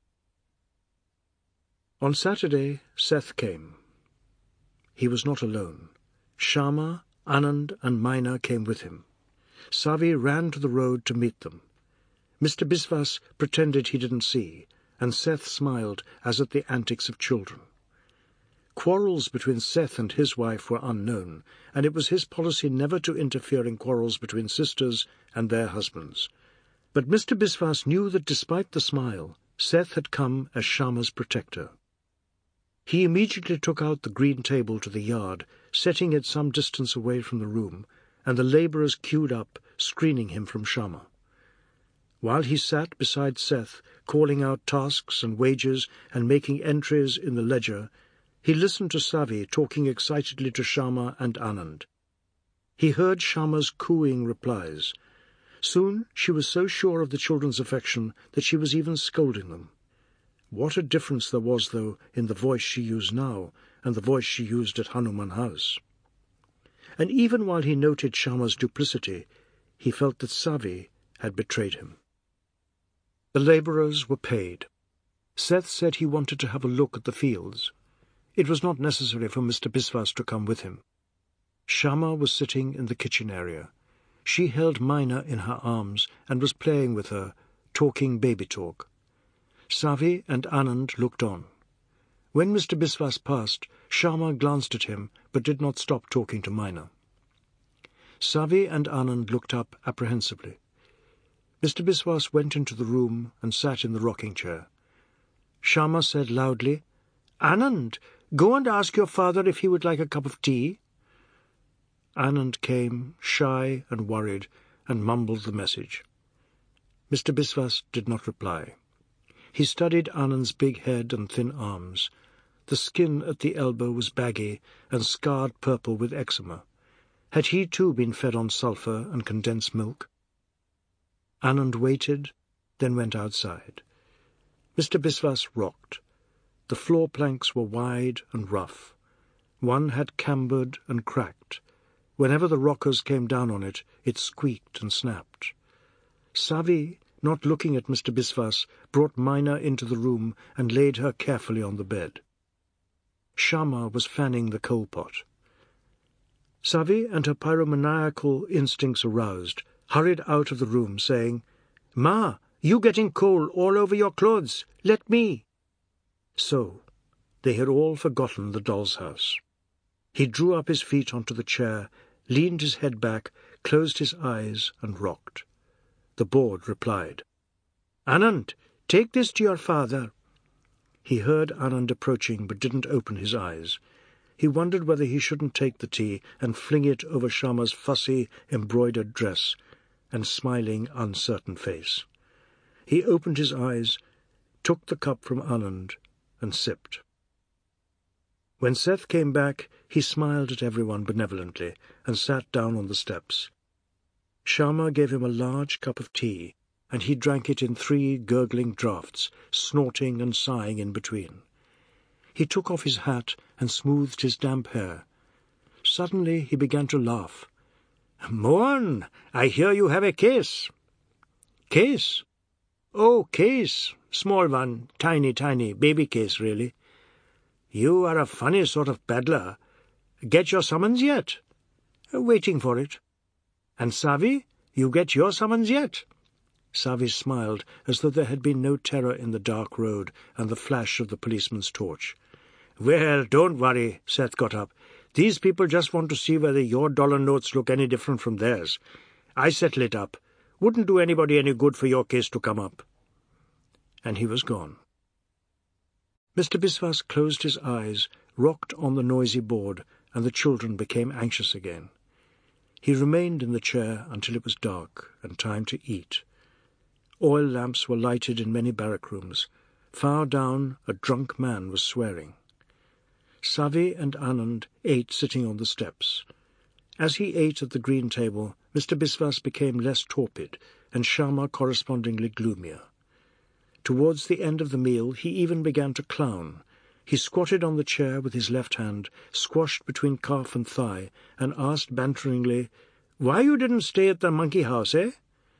On Saturday, Seth came. He was not alone. Shyama, Anand, and Maina came with him. Savi ran to the road to meet them. Mister Biswas pretended he didn't see, and Seth smiled as at the antics of children. Quarrels between Seth and his wife were unknown, and it was his policy never to interfere in quarrels between sisters and their husbands. But Mister Biswas knew that despite the smile, Seth had come as Shyama's protector. He immediately took out the green table to the yard, setting it some distance away from the room, and the labourers queued up, screening him from Shyama. While he sat beside Seth, calling out tasks and wages and making entries in the ledger, he listened to Savi talking excitedly to Shyama and Anand. He heard Shyama's cooing replies. Soon she was so sure of the children's affection that she was even scolding them. What a difference there was, though, in the voice she used now and the voice she used at Hanuman House. And even while he noted Shyama's duplicity, he felt that Savi had betrayed him. The labourers were paid. Seth said he wanted to have a look at the fields. It was not necessary for Mister Biswas to come with him. Shyama was sitting in the kitchen area. She held Mina in her arms and was playing with her, talking baby talk. Savi and Anand looked on. When Mister Biswas passed, Shyama glanced at him but did not stop talking to Mina. Savi and Anand looked up apprehensively. Mister Biswas went into the room and sat in the rocking chair. Shyama said loudly, "Anand, go and ask your father if he would like a cup of tea." Anand came, shy and worried, and mumbled the message. Mister Biswas did not reply. He studied Anand's big head and thin arms. The skin at the elbow was baggy and scarred purple with eczema. Had he too been fed on sulphur and condensed milk? Anand waited, then went outside. Mister Biswas rocked. The floor planks were wide and rough. One had cambered and cracked. Whenever the rockers came down on it, it squeaked and snapped. Savi, not looking at Mister Biswas, brought Mina into the room and laid her carefully on the bed. Shyama was fanning the coal pot. Savi, and her pyromaniacal instincts aroused, hurried out of the room, saying, "Ma, you getting coal all over your clothes. Let me." So, they had all forgotten the doll's house. He drew up his feet onto the chair, leaned his head back, closed his eyes, and rocked. The board replied, "Anand, take this to your father." He heard Anand approaching, but didn't open his eyes. He wondered whether he shouldn't take the tea and fling it over Shyama's fussy, embroidered dress and smiling, uncertain face. He opened his eyes, took the cup from Anand, and sipped. When Seth came back, he smiled at everyone benevolently and sat down on the steps. Shyama gave him a large cup of tea, and he drank it in three gurgling draughts, snorting and sighing in between. He took off his hat and smoothed his damp hair. Suddenly he began to laugh. "Mohan, I hear you have a case." "Case? Oh, case. Small one, tiny, tiny, baby case, really. You are a funny sort of peddler. Get your summons yet?" "Waiting for it." "And Savi, you get your summons yet?" Savi smiled as though there had been no terror in the dark road and the flash of the policeman's torch. "Well, don't worry," Seth got up. "These people just want to see whether your dollar notes look any different from theirs. I settle it up. Wouldn't do anybody any good for your case to come up." And he was gone. Mister Biswas closed his eyes, rocked on the noisy board, and the children became anxious again. He remained in the chair until it was dark and time to eat. Oil lamps were lighted in many barrack rooms. Far down, a drunk man was swearing. Savi and Anand ate sitting on the steps. As he ate at the green table, Mister Biswas became less torpid, and Shyama correspondingly gloomier. Towards the end of the meal, he even began to clown. He squatted on the chair with his left hand, squashed between calf and thigh, and asked banteringly, "Why you didn't stay at the monkey house, eh?"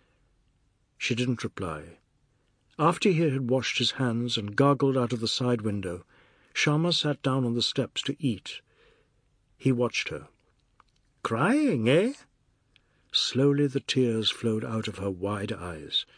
She didn't reply. After he had washed his hands and gargled out of the side window, Shyama sat down on the steps to eat. He watched her. "Crying, eh?" Slowly the tears flowed out of her wide eyes.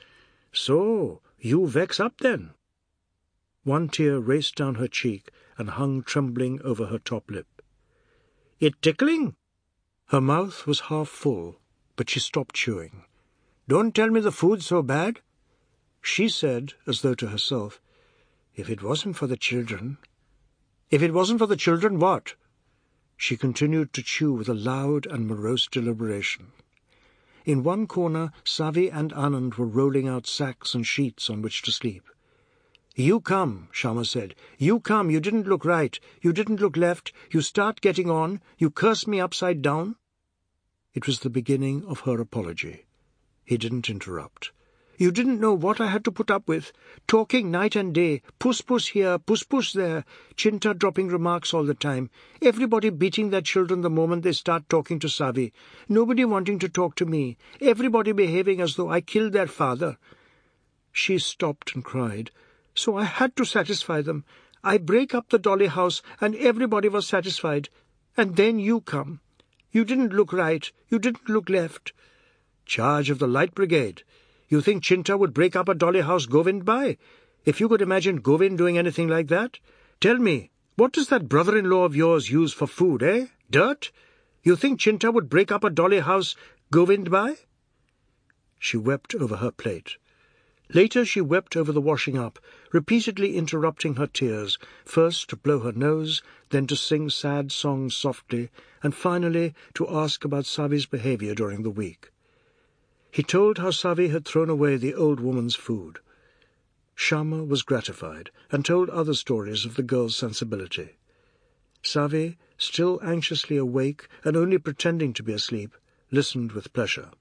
"So, you vex up then?" One tear raced down her cheek and hung trembling over her top lip. "It tickling?" Her mouth was half full, but she stopped chewing. "Don't tell me the food's so bad." She said, as though to herself, "If it wasn't for the children—" "If it wasn't for the children, what?" She continued to chew with a loud and morose deliberation. In one corner, Savi and Anand were rolling out sacks and sheets on which to sleep. "You come," Shyama said. "You come. You didn't look right. You didn't look left. You start getting on. You curse me upside down." It was the beginning of her apology. He didn't interrupt. "You didn't know what I had to put up with. Talking night and day. Puss-puss here, puss-puss there. Chinta dropping remarks all the time. Everybody beating their children the moment they start talking to Savi. Nobody wanting to talk to me. Everybody behaving as though I killed their father." She stopped and cried. "So I had to satisfy them. I break up the dolly house and everybody was satisfied. And then you come. You didn't look right. You didn't look left." "Charge of the Light Brigade. You think Chinta would break up a dolly house Govind by? If you could imagine Govind doing anything like that? Tell me, what does that brother-in-law of yours use for food, eh? Dirt? You think Chinta would break up a dolly house Govind by?" She wept over her plate. Later she wept over the washing up, repeatedly interrupting her tears, first to blow her nose, then to sing sad songs softly, and finally to ask about Savi's behavior during the week. He told how Savi had thrown away the old woman's food. Shyama was gratified and told other stories of the girl's sensibility. Savi, still anxiously awake and only pretending to be asleep, listened with pleasure.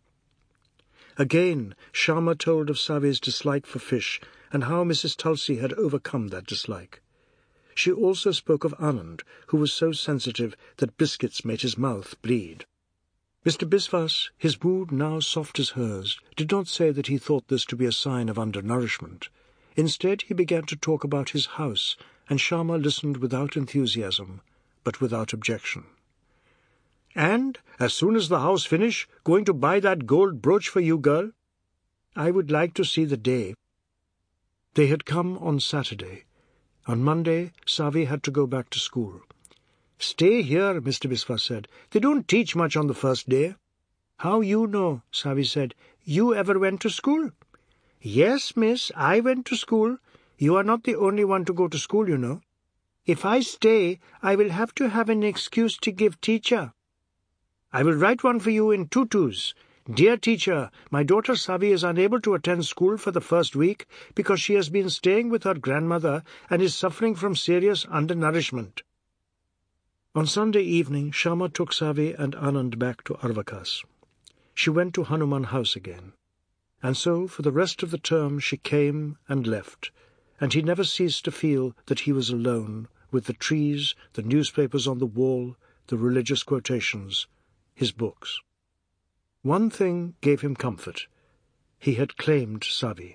Again, Shyama told of Savi's dislike for fish and how Missus Tulsi had overcome that dislike. She also spoke of Anand, who was so sensitive that biscuits made his mouth bleed. Mister Biswas, his mood now soft as hers, did not say that he thought this to be a sign of undernourishment. Instead, he began to talk about his house, and Shyama listened without enthusiasm, but without objection. "And, as soon as the house finish, going to buy that gold brooch for you, girl?" "I would like to see the day." They had come on Saturday. On Monday, Savi had to go back to school. "Stay here," Mister Biswas said. "They don't teach much on the first day." "How you know?" Savi said. "You ever went to school?" "Yes, miss, I went to school. You are not the only one to go to school, you know. If I stay, I will have to have an excuse to give teacher. I will write one for you in tutus. Dear teacher, my daughter Savi is unable to attend school for the first week because she has been staying with her grandmother and is suffering from serious undernourishment." On Sunday evening, Shyama took Savi and Anand back to Arvakas. She went to Hanuman House again. And so, for the rest of the term, she came and left, and he never ceased to feel that he was alone with the trees, the newspapers on the wall, the religious quotations, his books. One thing gave him comfort. He had claimed Savi.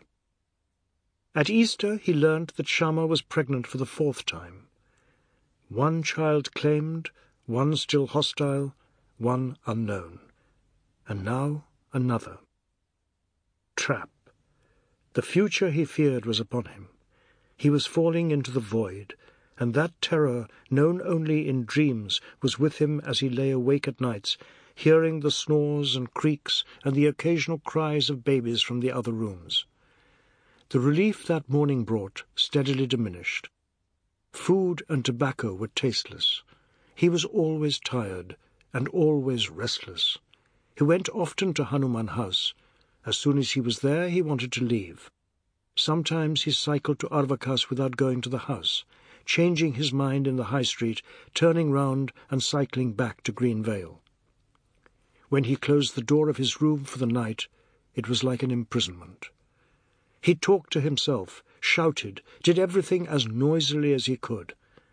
At Easter, he learned that Shyama was pregnant for the fourth time. One child claimed, one still hostile, one unknown. And now another. Trap. The future, he feared, was upon him. He was falling into the void, and that terror, known only in dreams, was with him as he lay awake at nights, hearing the snores and creaks and the occasional cries of babies from the other rooms. The relief that morning brought steadily diminished. Food and tobacco were tasteless. He was always tired and always restless. He went often to Hanuman House. As soon as he was there, he wanted to leave. Sometimes he cycled to Arvakas without going to the house, changing his mind in the high street, turning round and cycling back to Green Vale. When he closed the door of his room for the night, it was like an imprisonment. He talked to himself, shouted, did everything as noisily as he could.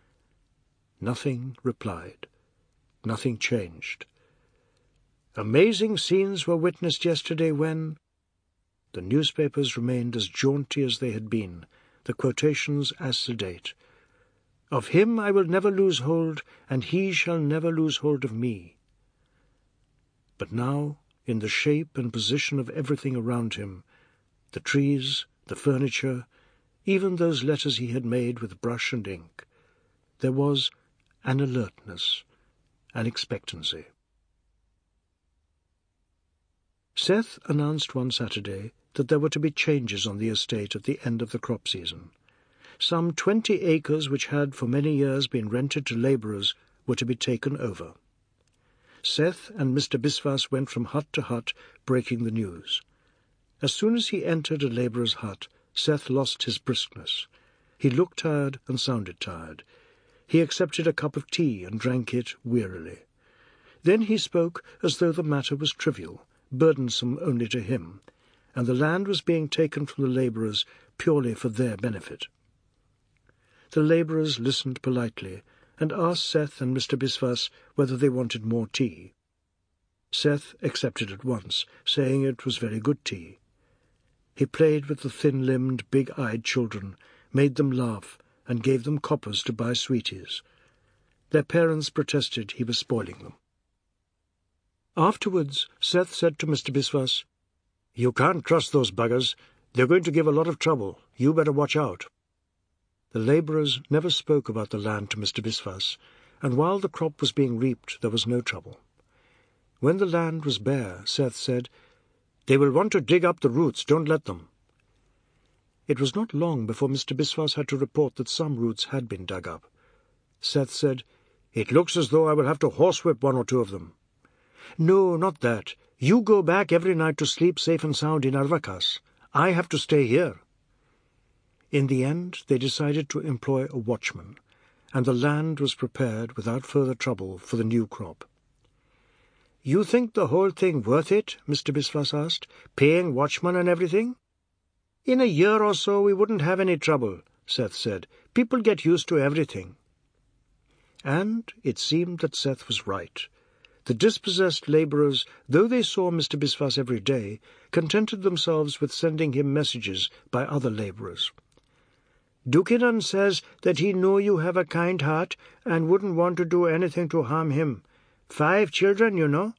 Nothing replied. Nothing changed. Amazing scenes were witnessed yesterday when... The newspapers remained as jaunty as they had been, the quotations as sedate. "Of him I will never lose hold, and he shall never lose hold of me." But now, in the shape and position of everything around him, the trees, the furniture, even those letters he had made with brush and ink. There was an alertness, an expectancy. Seth announced one Saturday that there were to be changes on the estate at the end of the crop season. Some twenty acres which had for many years been rented to labourers were to be taken over. Seth and Mister Biswas went from hut to hut, breaking the news. As soon as he entered a labourer's hut, Seth lost his briskness. He looked tired and sounded tired. He accepted a cup of tea and drank it wearily. Then he spoke as though the matter was trivial, burdensome only to him, and the land was being taken from the labourers purely for their benefit. The labourers listened politely, and asked Seth and Mister Biswas whether they wanted more tea. Seth accepted at once, saying it was very good tea. He played with the thin-limbed, big-eyed children, made them laugh, and gave them coppers to buy sweeties. Their parents protested he was spoiling them. Afterwards, Seth said to Mister Biswas, "You can't trust those buggers. They're going to give a lot of trouble. You better watch out." The labourers never spoke about the land to Mister Biswas, and while the crop was being reaped there was no trouble. When the land was bare, Seth said, "They will want to dig up the roots. Don't let them." It was not long before Mister Biswas had to report that some roots had been dug up. Seth said, "It looks as though I will have to horsewhip one or two of them." "No, not that. You go back every night to sleep safe and sound in Arvakas. I have to stay here." In the end, they decided to employ a watchman, and the land was prepared without further trouble for the new crop. "You think the whole thing worth it?" Mister Biswas asked, "paying watchman and everything?" "In a year or so we wouldn't have any trouble," Seth said. "People get used to everything." And it seemed that Seth was right. The dispossessed labourers, though they saw Mister Biswas every day, contented themselves with sending him messages by other labourers. "Dukinan says that he know you have a kind heart and wouldn't want to do anything to harm him. Five children, you know."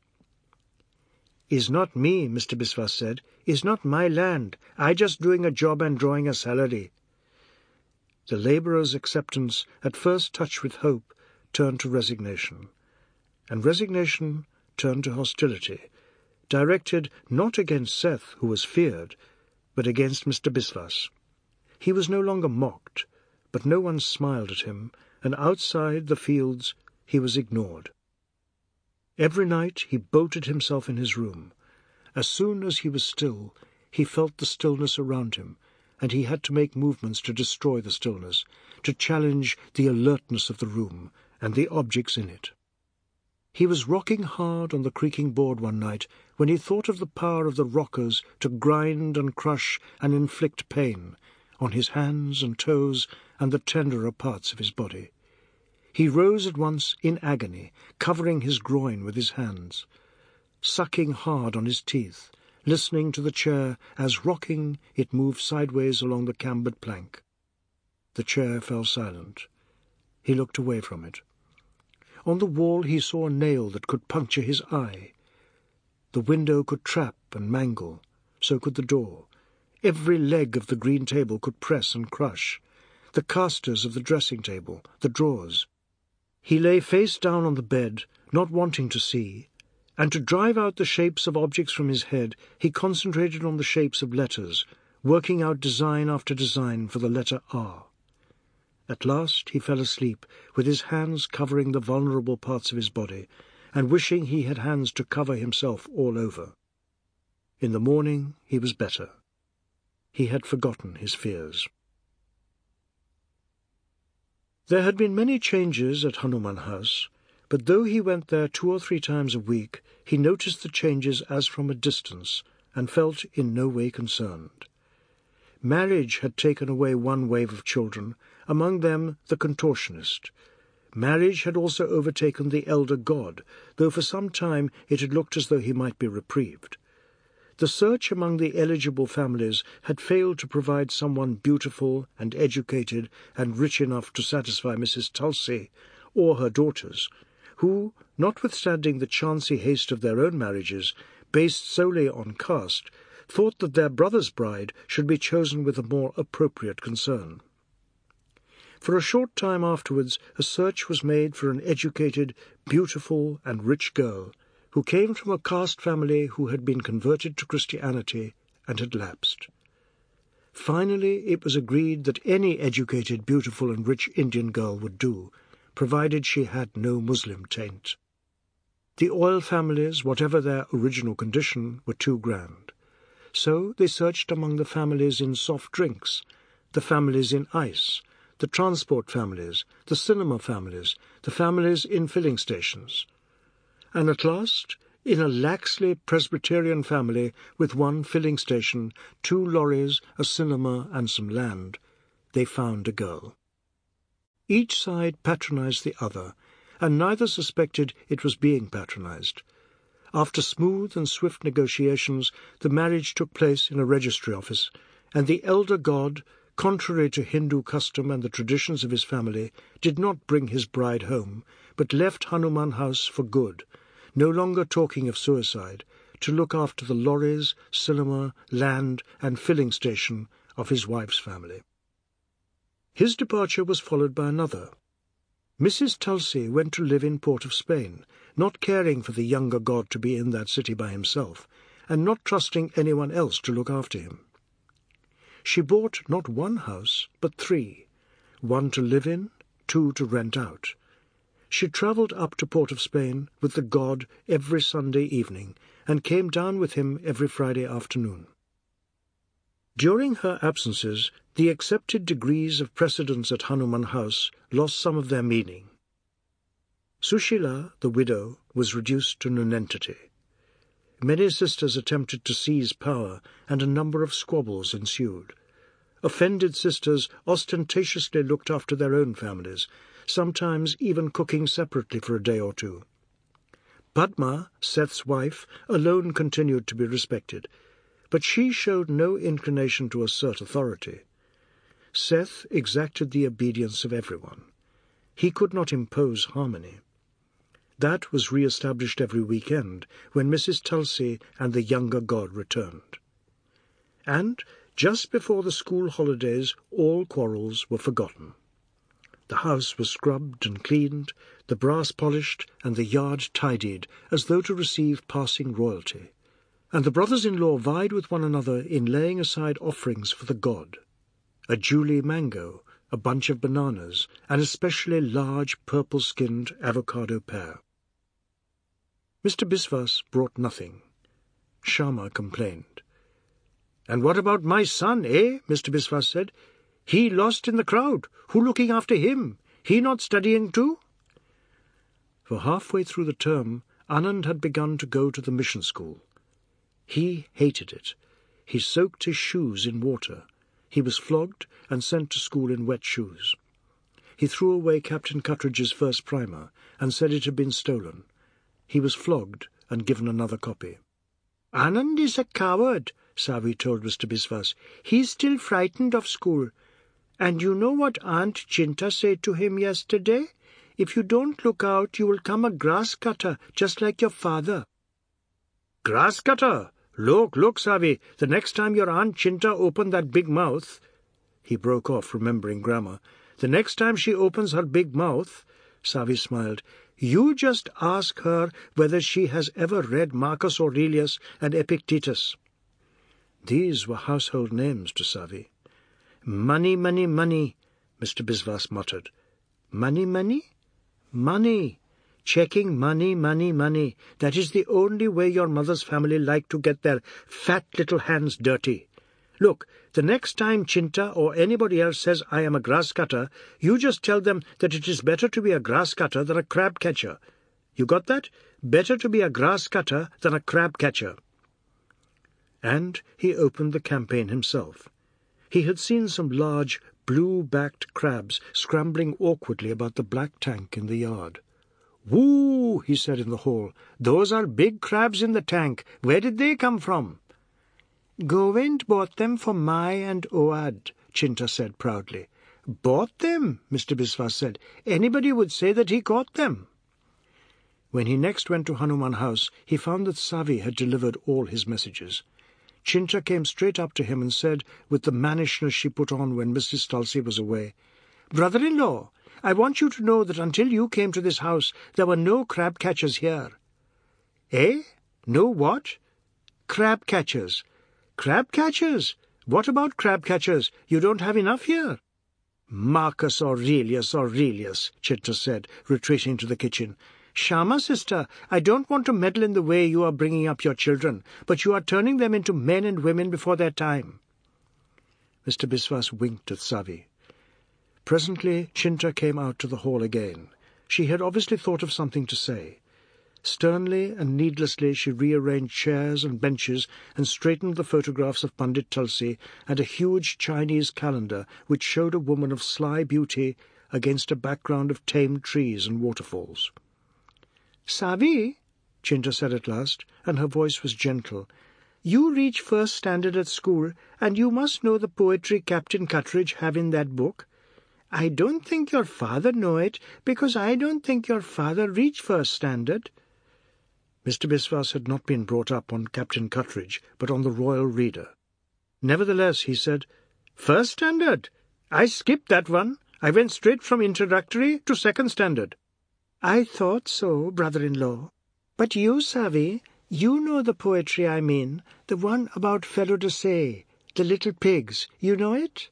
"Is not me," Mister Biswas said. "Is not my land. I just doing a job and drawing a salary." The labourer's acceptance, at first touched with hope, turned to resignation, and resignation turned to hostility, directed not against Seth, who was feared, but against Mister Biswas. He was no longer mocked, but no one smiled at him, and outside the fields he was ignored. Every night he bolted himself in his room. As soon as he was still, he felt the stillness around him, and he had to make movements to destroy the stillness, to challenge the alertness of the room and the objects in it. He was rocking hard on the creaking board one night when he thought of the power of the rockers to grind and crush and inflict pain on his hands and toes and the tenderer parts of his body. He rose at once in agony, covering his groin with his hands, sucking hard on his teeth, listening to the chair as, rocking, it moved sideways along the cambered plank. The chair fell silent. He looked away from it. On the wall he saw a nail that could puncture his eye. The window could trap and mangle, so could the door. Every leg of the green table could press and crush. The casters of the dressing-table, the drawers. He lay face down on the bed, not wanting to see, and to drive out the shapes of objects from his head, he concentrated on the shapes of letters, working out design after design for the letter R. At last he fell asleep, with his hands covering the vulnerable parts of his body, and wishing he had hands to cover himself all over. In the morning he was better. He had forgotten his fears. There had been many changes at Hanuman House, but though he went there two or three times a week, he noticed the changes as from a distance, and felt in no way concerned. Marriage had taken away one wave of children, among them the contortionist. Marriage had also overtaken the elder god, though for some time it had looked as though he might be reprieved. The search among the eligible families had failed to provide someone beautiful and educated and rich enough to satisfy Missus Tulsi or her daughters, who, notwithstanding the chancy haste of their own marriages, based solely on caste, thought that their brother's bride should be chosen with a more appropriate concern. For a short time afterwards a search was made for an educated, beautiful, and rich girl, who came from a caste family who had been converted to Christianity and had lapsed. Finally it was agreed that any educated, beautiful, and rich Indian girl would do, provided she had no Muslim taint. The oil families, whatever their original condition, were too grand. So they searched among the families in soft drinks, the families in ice, the transport families, the cinema families, the families in filling stations. And at last, in a laxly Presbyterian family with one filling station, two lorries, a cinema, and some land, they found a girl. Each side patronized the other, and neither suspected it was being patronized. After smooth and swift negotiations, the marriage took place in a registry office, and the elder god, contrary to Hindu custom and the traditions of his family, did not bring his bride home, but left Hanuman House for good, no longer talking of suicide, to look after the lorries, cinema, land, and filling station of his wife's family. His departure was followed by another. Missus Tulsi went to live in Port of Spain, not caring for the younger god to be in that city by himself, and not trusting anyone else to look after him. She bought not one house, but three, one to live in, two to rent out. She travelled up to Port of Spain with the god every Sunday evening, and came down with him every Friday afternoon. During her absences, the accepted degrees of precedence at Hanuman House lost some of their meaning. Sushila, the widow, was reduced to nonentity. Many sisters attempted to seize power, and a number of squabbles ensued. Offended sisters ostentatiously looked after their own families, sometimes even cooking separately for a day or two. Padma, Seth's wife, alone continued to be respected, but she showed no inclination to assert authority. Seth exacted the obedience of everyone. He could not impose harmony. That was re-established every weekend when Missus Tulsi and the younger god returned. And just before the school holidays all quarrels were forgotten. The house was scrubbed and cleaned, the brass polished, and the yard tidied, as though to receive passing royalty. And the brothers-in-law vied with one another in laying aside offerings for the god, a Julie mango, a bunch of bananas, and especially large purple-skinned avocado pear. Mister Biswas brought nothing. Sharma complained. "And what about my son, eh?" Mister Biswas said. "He lost in the crowd. Who looking after him? He not studying too?" For halfway through the term, Anand had begun to go to the mission school. He hated it. He soaked his shoes in water. He was flogged and sent to school in wet shoes. He threw away Captain Cuttridge's first primer and said it had been stolen. He was flogged and given another copy. "Anand is a coward," Savi told Mister Biswas. "He's still frightened of school. And you know what Aunt Chinta said to him yesterday? If you don't look out, you will come a grass cutter, just like your father." "Grass cutter? Look, look, Savi, the next time your Aunt Chinta open that big mouth—" He broke off, remembering grammar. "The next time she opens her big mouth," Savi smiled, "you just ask her whether she has ever read Marcus Aurelius and Epictetus." These were household names to Savi. "Money, money, money," Mister Biswas muttered. "Money, money? Money. Checking money, money, money. That is the only way your mother's family like to get their fat little hands dirty. Look, the next time Chinta or anybody else says I am a grass cutter, you just tell them that it is better to be a grass cutter than a crab catcher. You got that? Better to be a grass cutter than a crab catcher." And he opened the campaign himself. He had seen some large, blue-backed crabs scrambling awkwardly about the black tank in the yard. "Woo!" he said in the hall. "Those are big crabs in the tank. Where did they come from?" "Govind bought them for Mai and Oad," Chinta said proudly. "Bought them?" Mister Biswas said. "Anybody would say that he caught them." When he next went to Hanuman House, he found that Savi had delivered all his messages. Chinta came straight up to him and said, with the mannishness she put on when Missus Tulsi was away, "Brother-in-law, I want you to know that until you came to this house there were no crab-catchers here." "Eh? No what?" "Crab-catchers." "Crab-catchers? What about crab-catchers? You don't have enough here." "Marcus Aurelius Aurelius," Chinta said, retreating to the kitchen. "Shyama, sister, I don't want to meddle in the way you are bringing up your children, but you are turning them into men and women before their time." Mister Biswas winked at Savi. Presently Chinta came out to the hall again. She had obviously thought of something to say. Sternly and needlessly she rearranged chairs and benches and straightened the photographs of Pandit Tulsi and a huge Chinese calendar which showed a woman of sly beauty against a background of tamed trees and waterfalls. "Savi," Chinta said at last, and her voice was gentle, "you reach first standard at school, and you must know the poetry Captain Cuttridge have in that book. I don't think your father know it, because I don't think your father reach first standard." Mister Biswas had not been brought up on Captain Cuttridge, but on the Royal Reader. Nevertheless, he said, "First standard? I skipped that one. I went straight from introductory to second standard." "I thought so, brother-in-law. But you, Savi, you know the poetry I mean, the one about Fellow de Say, the little pigs. You know it?"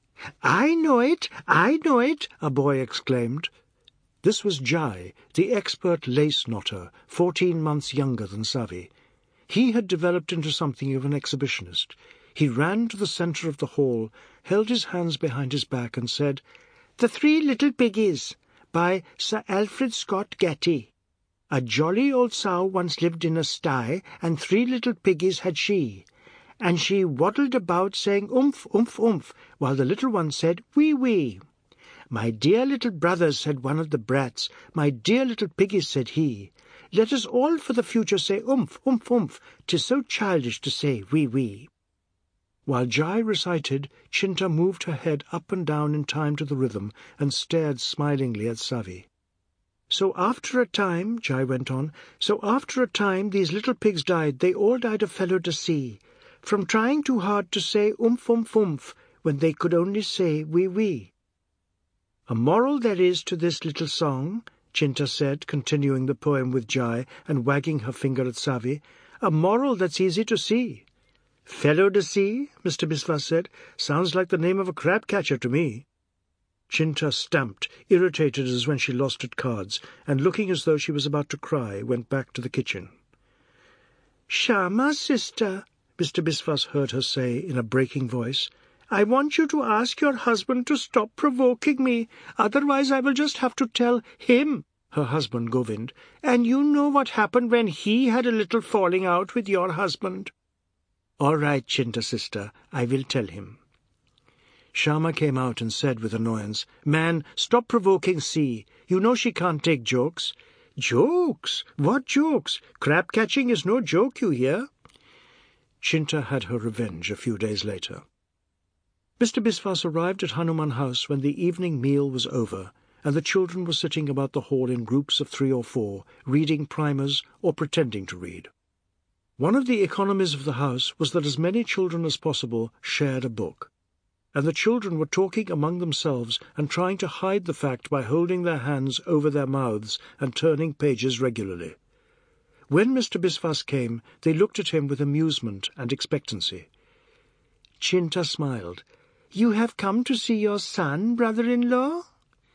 "I know it, I know it," a boy exclaimed. This was Jai, the expert lace knotter, fourteen months younger than Savi. He had developed into something of an exhibitionist. He ran to the centre of the hall, held his hands behind his back, and said, "The Three Little Piggies, by Sir Alfred Scott Gatty. A jolly old sow once lived in a sty, and three little piggies had she. And she waddled about saying oomph, oomph, oomph, while the little one said wee, wee. 'My dear little brothers,' said one of the brats, 'my dear little piggies,' said he, 'let us all for the future say oomph, oomph, oomph. 'Tis so childish to say wee, wee.'" While Jai recited, Chinta moved her head up and down in time to the rhythm and stared smilingly at Savi. "So after a time," Jai went on, "so after a time these little pigs died. They all died of Fellow de Sea, from trying too hard to say oomph, oomph, oomph, when they could only say wee, wee. A moral there is to this little song," Chinta said, continuing the poem with Jai and wagging her finger at Savi, "a moral that's easy to see." "Fellow de Sea," Mister Biswas said, "sounds like the name of a crab-catcher to me." Chinta stamped, irritated as when she lost at cards, and looking as though she was about to cry, went back to the kitchen. "Shyama, sister," Mister Biswas heard her say in a breaking voice, "I want you to ask your husband to stop provoking me, otherwise I will just have to tell him," her husband Govind, "and you know what happened when he had a little falling out with your husband." "All right, Chinta, sister, I will tell him." Shyama came out and said with annoyance, "Man, stop provoking C. You know she can't take jokes." "Jokes? What jokes? Crab-catching is no joke, you hear." Chinta had her revenge a few days later. Mister Biswas arrived at Hanuman House when the evening meal was over, and the children were sitting about the hall in groups of three or four, reading primers or pretending to read. One of the economies of the house was that as many children as possible shared a book, and the children were talking among themselves and trying to hide the fact by holding their hands over their mouths and turning pages regularly. When Mister Biswas came, they looked at him with amusement and expectancy. Chinta smiled. "You have come to see your son, brother-in-law?"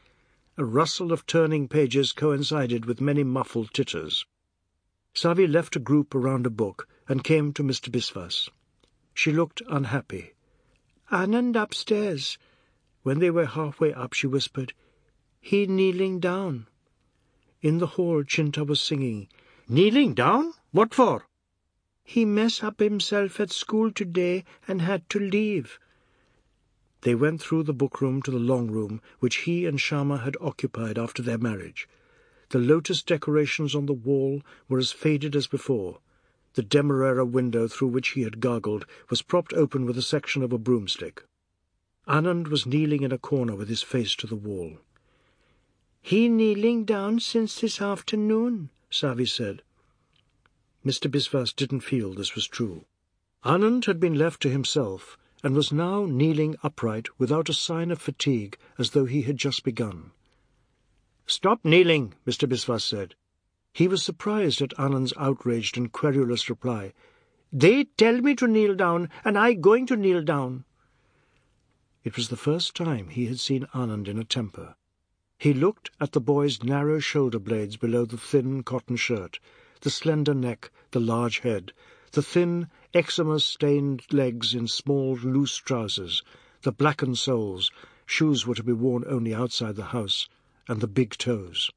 A rustle of turning pages coincided with many muffled titters. Savi left a group around a book and came to Mister Biswas. She looked unhappy. "Anand upstairs." When they were halfway up, she whispered, "He kneeling down." In the hall, Chinta was singing. "Kneeling down? What for?" "He mess up himself at school today and had to leave." They went through the book-room to the long room, which he and Shyama had occupied after their marriage. The lotus decorations on the wall were as faded as before. The Demerara window through which he had gargled was propped open with a section of a broomstick. Anand was kneeling in a corner with his face to the wall. "He kneeling down since this afternoon," Savi said. Mister Biswas didn't feel this was true. Anand had been left to himself, and was now kneeling upright without a sign of fatigue, as though he had just begun. "Stop kneeling," Mister Biswas said. He was surprised at Anand's outraged and querulous reply. "They tell me to kneel down, and I going to kneel down." It was the first time he had seen Anand in a temper. He looked at the boy's narrow shoulder blades below the thin cotton shirt, the slender neck, the large head, the thin, eczema-stained legs in small, loose trousers, the blackened soles, shoes were to be worn only outside the house, and the big toes.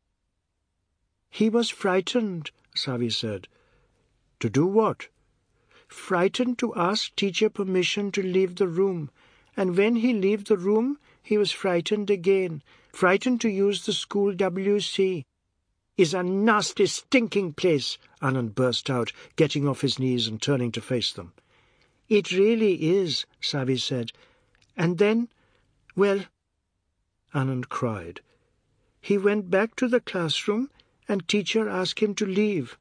"He was frightened," Savi said. "To do what?" "Frightened to ask teacher permission to leave the room, and when he leave the room, he was frightened again, frightened to use the school W C. Is a nasty, stinking place," Anand burst out, getting off his knees and turning to face them. "It really is," Savi said. "And then, well," Anand cried. "He went back to the classroom, and teacher asked him to leave."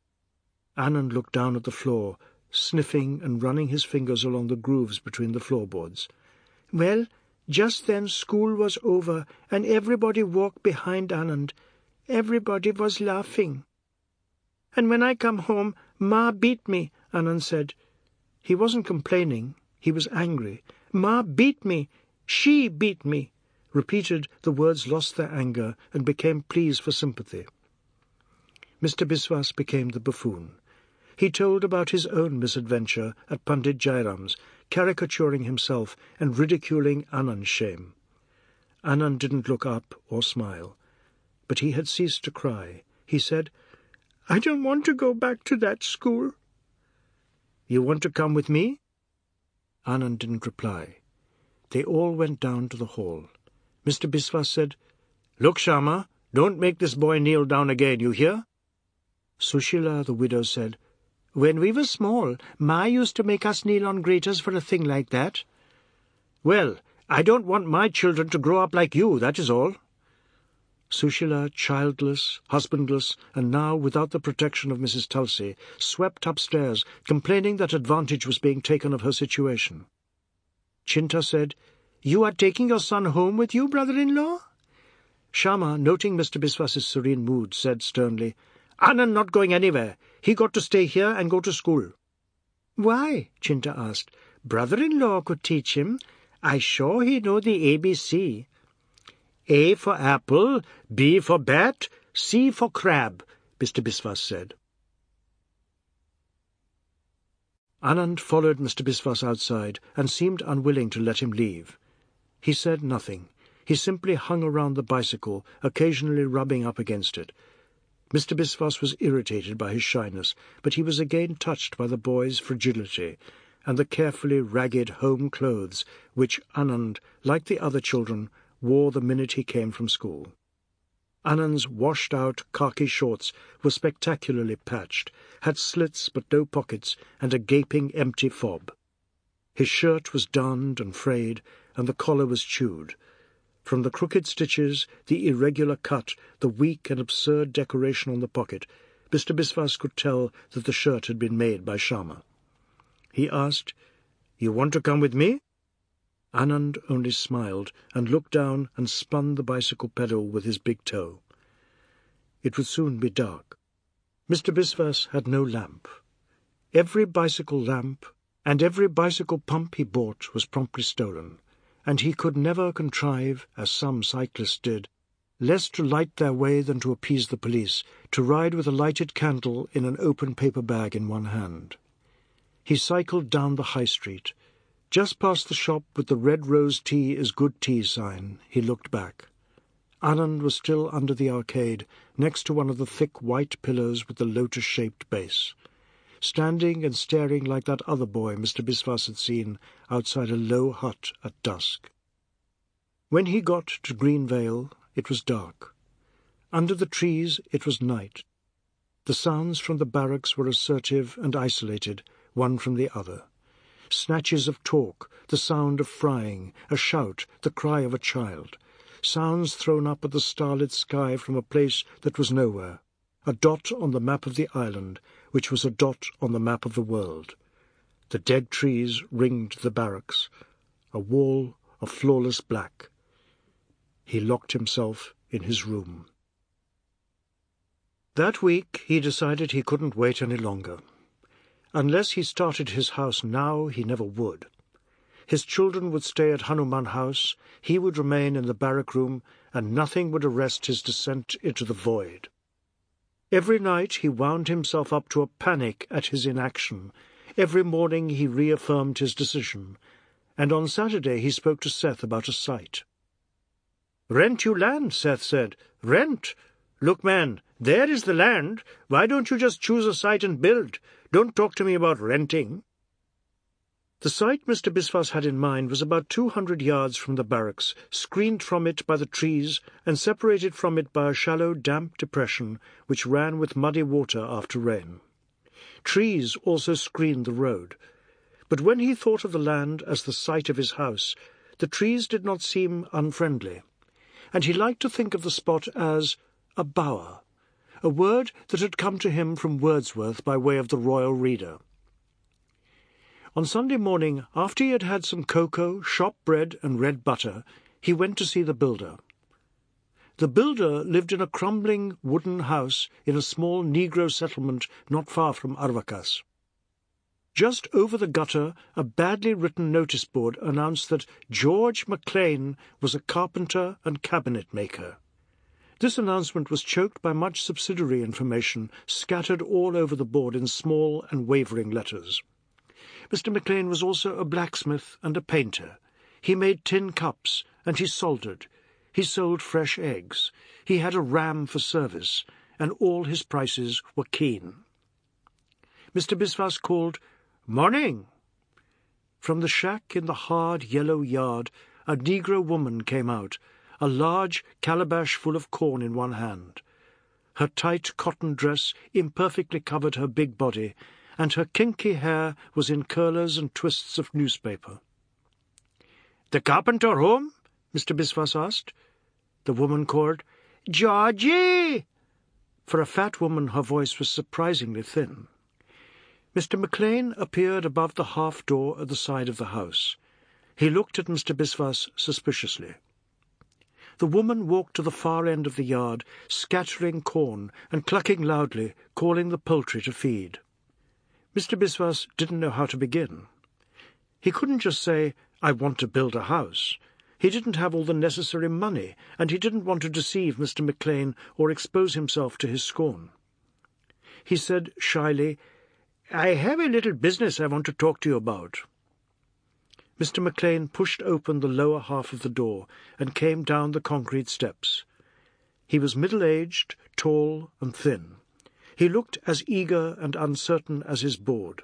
Anand looked down at the floor, sniffing and running his fingers along the grooves between the floorboards. "Well, just then school was over, and everybody walked behind Anand. Everybody was laughing. And when I come home, Ma beat me," Anand said. He wasn't complaining, he was angry. "Ma beat me. She beat me." Repeated, the words lost their anger and became pleas for sympathy. Mister Biswas became the buffoon. He told about his own misadventure at Pandit Jairam's, caricaturing himself and ridiculing Anand's shame. Anand didn't look up or smile, but he had ceased to cry. He said, "I don't want to go back to that school." "You want to come with me?" Anand didn't reply. They all went down to the hall. Mister Biswas said, "Look, Sharma, don't make this boy kneel down again, you hear?" Sushila, the widow, said, "When we were small, Ma used to make us kneel on graters for a thing like that." "Well, I don't want my children to grow up like you, that is all." Sushila, childless, husbandless, and now without the protection of Missus Tulsi, swept upstairs, complaining that advantage was being taken of her situation. Chinta said, "You are taking your son home with you, brother-in-law?" Sharma, noting Mister Biswas's serene mood, said sternly, "Anand not going anywhere. He got to stay here and go to school." "Why?" Chinta asked. "Brother-in-law could teach him. I sure he know the A B C. A for apple, B for bat, C for crab," Mister Biswas said. Anand followed Mister Biswas outside and seemed unwilling to let him leave. He said nothing. He simply hung around the bicycle, occasionally rubbing up against it. Mister Biswas was irritated by his shyness, but he was again touched by the boy's fragility and the carefully ragged home clothes which Anand, like the other children, wore the minute he came from school. Anand's washed-out khaki shorts were spectacularly patched, had slits but no pockets, and a gaping empty fob. His shirt was darned and frayed, and the collar was chewed. From the crooked stitches, the irregular cut, the weak and absurd decoration on the pocket, Mister Biswas could tell that the shirt had been made by Sharma. He asked, "You want to come with me?" Anand only smiled and looked down and spun the bicycle pedal with his big toe. It would soon be dark. Mister Biswas had no lamp. Every bicycle lamp and every bicycle pump he bought was promptly stolen, and he could never contrive, as some cyclists did, less to light their way than to appease the police, to ride with a lighted candle in an open paper bag in one hand. He cycled down the high street. Just past the shop with the red rose tea is good tea sign, he looked back. Anand was still under the arcade, next to one of the thick white pillars with the lotus-shaped base, standing and staring like that other boy Mister Biswas had seen outside a low hut at dusk. When he got to Greenvale, it was dark. Under the trees it was night. The sounds from the barracks were assertive and isolated, one from the other. Snatches of talk, the sound of frying, a shout, the cry of a child. Sounds thrown up at the starlit sky from a place that was nowhere, a dot on the map of the island, which was a dot on the map of the world. The dead trees ringed the barracks, a wall of flawless black. He locked himself in his room. That week he decided he couldn't wait any longer. Unless he started his house now, he never would. His children would stay at Hanuman House, he would remain in the barrack room, and nothing would arrest his descent into the void. Every night he wound himself up to a panic at his inaction. Every morning he reaffirmed his decision, and on Saturday he spoke to Seth about a site. "Rent you land," Seth said. "Rent? Look, man, there is the land. Why don't you just choose a site and build? Don't talk to me about renting." The site Mister Biswas had in mind was about two hundred yards from the barracks, screened from it by the trees and separated from it by a shallow, damp depression which ran with muddy water after rain. Trees also screened the road. But when he thought of the land as the site of his house, the trees did not seem unfriendly, and he liked to think of the spot as a bower, a word that had come to him from Wordsworth by way of the Royal Reader. On Sunday morning, after he had had some cocoa, shop bread, and red butter, he went to see the builder. The builder lived in a crumbling wooden house in a small Negro settlement not far from Arvakas. Just over the gutter, a badly written notice board announced that George McLean was a carpenter and cabinet maker. This announcement was choked by much subsidiary information scattered all over the board in small and wavering letters. Mister McLean was also a blacksmith and a painter. He made tin cups, and he soldered. He sold fresh eggs. He had a ram for service, and all his prices were keen. Mister Biswas called, "Morning!" From the shack in the hard yellow yard, a Negro woman came out, a large calabash full of corn in one hand. Her tight cotton dress imperfectly covered her big body, and her kinky hair was in curlers and twists of newspaper. "The carpenter home?" Mister Biswas asked. The woman called, "Georgie!" For a fat woman, her voice was surprisingly thin. Mister McLean appeared above the half-door at the side of the house. He looked at Mister Biswas suspiciously. The woman walked to the far end of the yard, scattering corn and clucking loudly, calling the poultry to feed. Mister Biswas didn't know how to begin. He couldn't just say, "I want to build a house." He didn't have all the necessary money, and he didn't want to deceive Mister McLean or expose himself to his scorn. He said shyly, "I have a little business I want to talk to you about." Mister McLean pushed open the lower half of the door and came down the concrete steps. He was middle-aged, tall and thin. He looked as eager and uncertain as his board.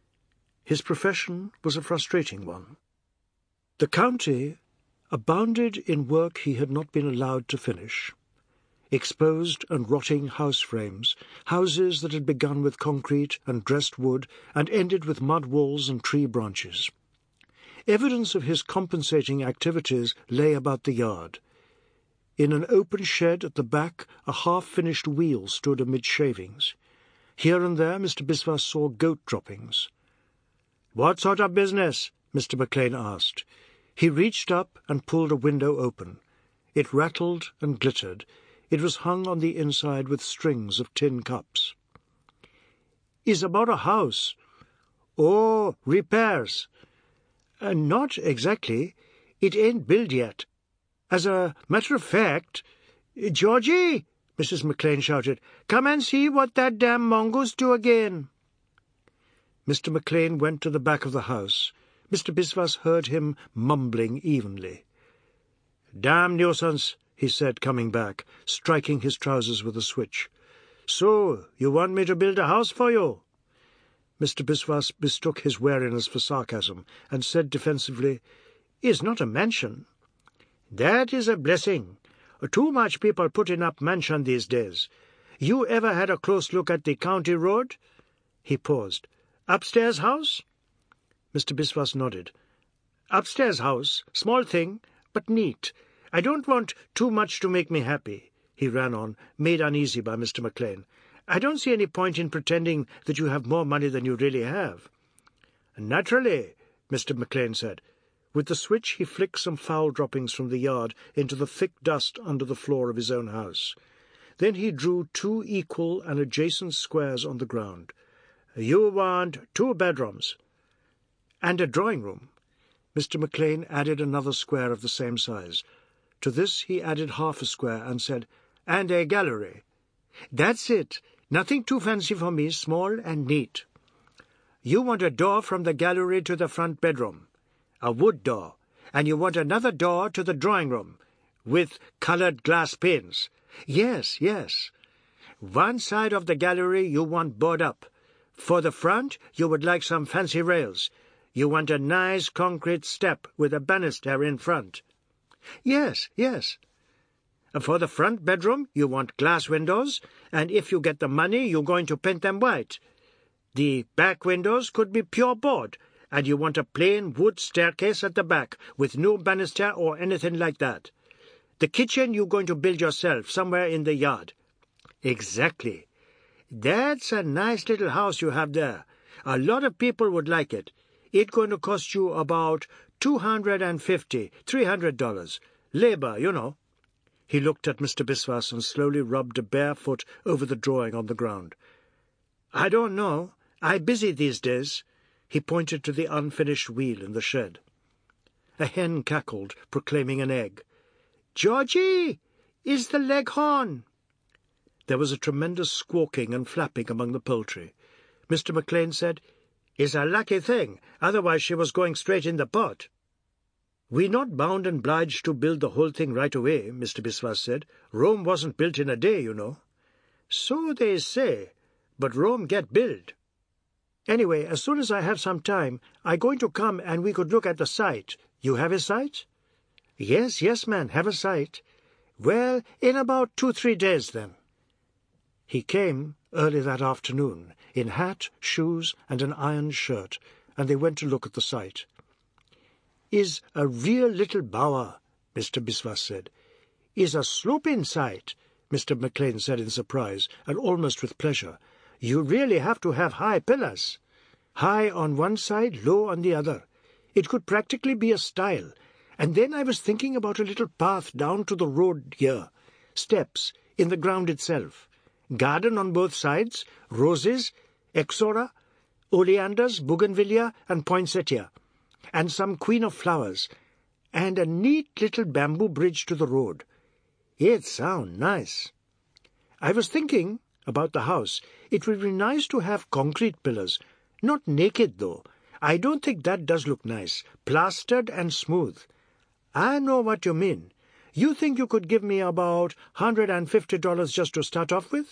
His profession was a frustrating one. The county abounded in work he had not been allowed to finish. Exposed and rotting house frames, houses that had begun with concrete and dressed wood and ended with mud walls and tree branches. Evidence of his compensating activities lay about the yard. In an open shed at the back, a half-finished wheel stood amid shavings. Here and there Mister Biswas saw goat droppings. "What sort of business?" Mister McLean asked. He reached up and pulled a window open. It rattled and glittered. It was hung on the inside with strings of tin cups. "Is about a house." "Oh, repairs." Uh, "Not exactly. It ain't built yet. As a matter of fact—" "Georgie!" Missus McLean shouted. "Come and see what that damn mongoose do again." Mister McLean went to the back of the house. Mister Biswas heard him mumbling evenly. "Damn nuisance," he said, coming back, striking his trousers with a switch. "So, you want me to build a house for you?" Mister Biswas mistook his wariness for sarcasm, and said defensively, "It's not a mansion." "That is a blessing. Too much people putting up mansion these days. You ever had a close look at the county road?" He paused. "Upstairs house?" Mister Biswas nodded. "Upstairs house. Small thing, but neat. I don't want too much to make me happy," he ran on, made uneasy by Mister McLean. "I don't see any point in pretending that you have more money than you really have." "Naturally," Mister McLean said. With the switch he flicked some fowl droppings from the yard into the thick dust under the floor of his own house. Then he drew two equal and adjacent squares on the ground. "You want two bedrooms." "And a drawing-room." Mister McLean added another square of the same size. To this he added half a square and said, "And a gallery." "That's it. Nothing too fancy for me, small and neat." "You want a door from the gallery to the front bedroom, a wood door, and you want another door to the drawing-room, with coloured glass panes." "Yes, yes." "One side of the gallery you want board up. For the front you would like some fancy rails. You want a nice concrete step with a banister in front." "Yes, yes." "For the front bedroom you want glass windows, and if you get the money you're going to paint them white. The back windows could be pure board, and you want a plain wood staircase at the back, with no banister or anything like that. The kitchen you're going to build yourself, somewhere in the yard." "Exactly." "That's a nice little house you have there. A lot of people would like it. It's going to cost you about two hundred and fifty, three hundred dollars. Labour, you know." He looked at Mister Biswas and slowly rubbed a bare foot over the drawing on the ground. "I don't know. I'm busy these days." He pointed to the unfinished wheel in the shed. A hen cackled, proclaiming an egg. "Georgie, is the leghorn?" There was a tremendous squawking and flapping among the poultry. Mister McLean said, "It's a lucky thing, otherwise she was going straight in the pot." "We're not bound and obliged to build the whole thing right away," Mister Biswas said. "Rome wasn't built in a day, you know." "So they say, but Rome get built. Anyway, as soon as I have some time, I'm going to come and we could look at the site. You have a site?" "Yes, yes, man, have a site." "Well, in about two, three days, then." He came early that afternoon, in hat, shoes, and an iron shirt, and they went to look at the site. "Is a real little bower," Mister Biswas said. "Is a sloping site," Mister McLean said in surprise, and almost with pleasure. "You really have to have high pillars. High on one side, low on the other. It could practically be a stile. And then I was thinking about a little path down to the road here. Steps, in the ground itself. Garden on both sides, roses, exora, oleanders, bougainvillea, and poinsettia, and some queen of flowers, and a neat little bamboo bridge to the road. It sounds nice. I was thinking about the house. It would be nice to have concrete pillars. Not naked, though. I don't think that does look nice. Plastered and smooth. I know what you mean. You think you could give me about one hundred and fifty dollars just to start off with?"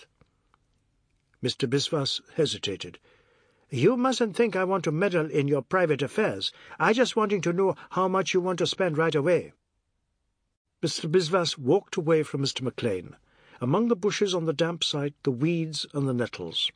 Mister Biswas hesitated. "You mustn't think I want to meddle in your private affairs. I just wanting to know how much you want to spend right away." Mister Biswas walked away from Mister McLean. Among the bushes on the damp site, the weeds and the nettles.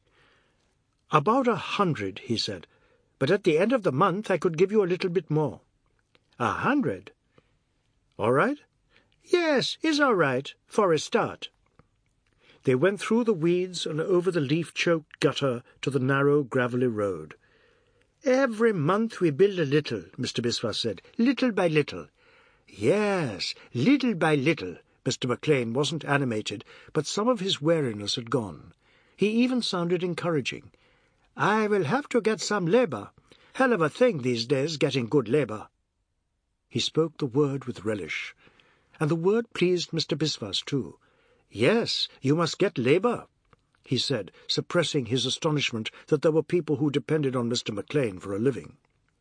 "About a hundred," he said. "But at the end of the month I could give you a little bit more." "A hundred?" "All right?" "Yes, it's all right, for a start." They went through the weeds and over the leaf-choked gutter to the narrow, gravelly road. "Every month we build a little," Mister Biswas said, "little by little." "Yes, little by little." Mister McLean wasn't animated, but some of his wariness had gone. He even sounded encouraging. "I will have to get some labour. Hell of a thing these days, getting good labour." He spoke the word with relish, and the word pleased Mister Biswas too. "Yes, you must get labour," he said, suppressing his astonishment that there were people who depended on Mister McLean for a living.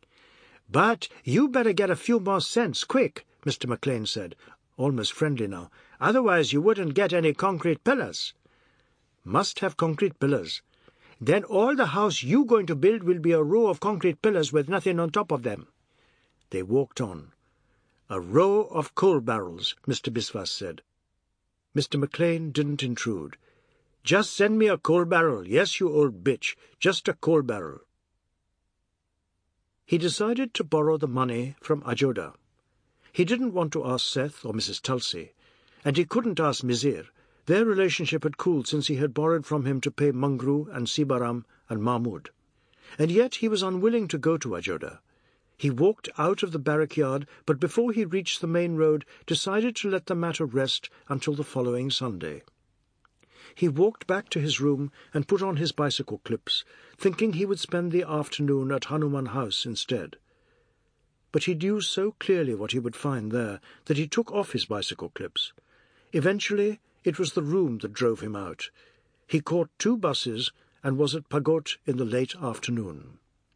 "But you better get a few more cents, quick," Mister McLean said, almost friendly now. "Otherwise you wouldn't get any concrete pillars." "Must have concrete pillars." "Then all the house you going to build will be a row of concrete pillars with nothing on top of them." They walked on. "A row of coal barrels," Mister Biswas said. Mister McLean didn't intrude. "Just send me a coal barrel, yes, you old bitch, just a coal barrel." He decided to borrow the money from Ajoda. He didn't want to ask Seth or Missus Tulsi, and he couldn't ask Mizir. Their relationship had cooled since he had borrowed from him to pay Mangru and Sibaram and Mahmud. And yet he was unwilling to go to Ajoda. He walked out of the barrack yard, but before he reached the main road, decided to let the matter rest until the following Sunday. He walked back to his room and put on his bicycle clips, thinking he would spend the afternoon at Hanuman House instead. But he knew so clearly what he would find there that he took off his bicycle clips. Eventually, it was the room that drove him out. He caught two buses and was at Pagot in the late afternoon.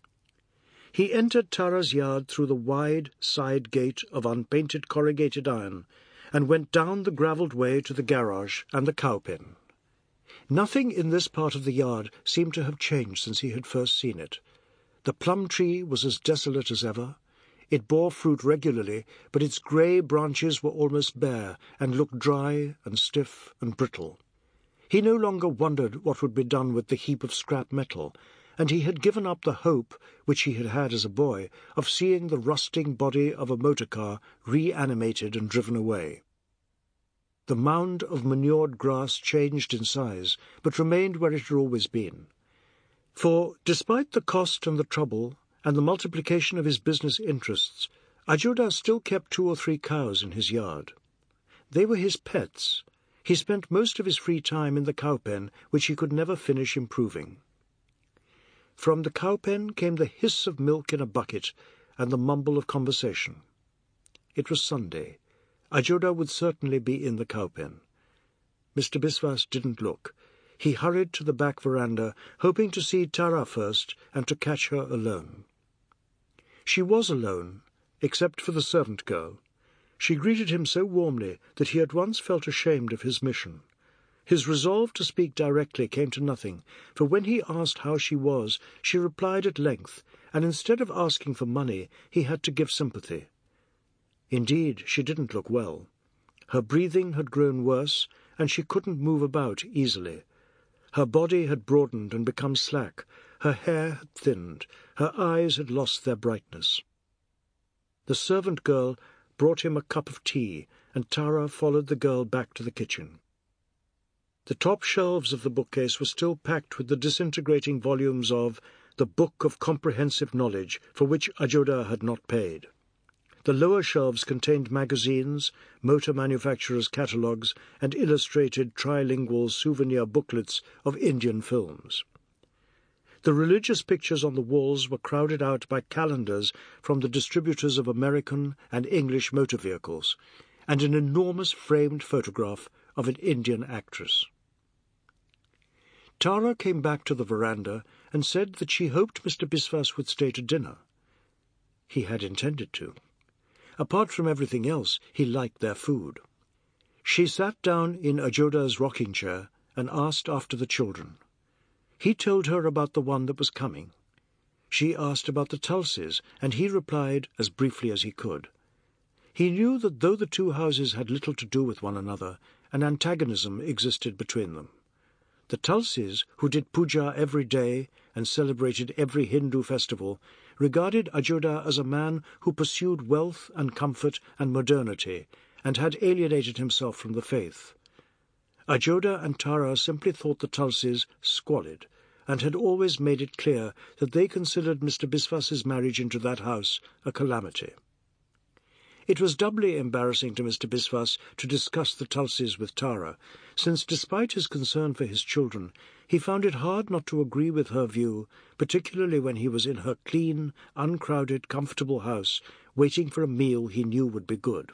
He entered Tara's yard through the wide side gate of unpainted corrugated iron and went down the gravelled way to the garage and the cow-pen. Nothing in this part of the yard seemed to have changed since he had first seen it. The plum tree was as desolate as ever. It bore fruit regularly, but its grey branches were almost bare and looked dry and stiff and brittle. He no longer wondered what would be done with the heap of scrap metal, and he had given up the hope, which he had had as a boy, of seeing the rusting body of a motor car reanimated and driven away. The mound of manured grass changed in size, but remained where it had always been. For, despite the cost and the trouble, and the multiplication of his business interests, Ajoda still kept two or three cows in his yard. They were his pets. He spent most of his free time in the cow-pen, which he could never finish improving. From the cow-pen came the hiss of milk in a bucket and the mumble of conversation. It was Sunday. Ajoda would certainly be in the cow-pen. Mister Biswas didn't look. He hurried to the back veranda, hoping to see Tara first and to catch her alone. She was alone, except for the servant girl. She greeted him so warmly that he at once felt ashamed of his mission. His resolve to speak directly came to nothing, for when he asked how she was, she replied at length, and instead of asking for money, he had to give sympathy. Indeed, she didn't look well. Her breathing had grown worse, and she couldn't move about easily. Her body had broadened and become slack, her hair had thinned, her eyes had lost their brightness. The servant girl brought him a cup of tea, and Tara followed the girl back to the kitchen. The top shelves of the bookcase were still packed with the disintegrating volumes of The Book of Comprehensive Knowledge, for which Ajoda had not paid. The lower shelves contained magazines, motor manufacturers' catalogues, and illustrated trilingual souvenir booklets of Indian films. The religious pictures on the walls were crowded out by calendars from the distributors of American and English motor vehicles, and an enormous framed photograph of an Indian actress. Tara came back to the veranda and said that she hoped Mister Biswas would stay to dinner. He had intended to. Apart from everything else, he liked their food. She sat down in Ajoda's rocking chair and asked after the children. He told her about the one that was coming. She asked about the Tulsies, and he replied as briefly as he could. He knew that though the two houses had little to do with one another, an antagonism existed between them. The Tulsies, who did puja every day and celebrated every Hindu festival, regarded Ajoda as a man who pursued wealth and comfort and modernity, and had alienated himself from the faith. Ajoda and Tara simply thought the Tulsies squalid, and had always made it clear that they considered Mister Biswas's marriage into that house a calamity. It was doubly embarrassing to Mister Biswas to discuss the Tulsies with Tara, since despite his concern for his children, he found it hard not to agree with her view, particularly when he was in her clean, uncrowded, comfortable house, waiting for a meal he knew would be good.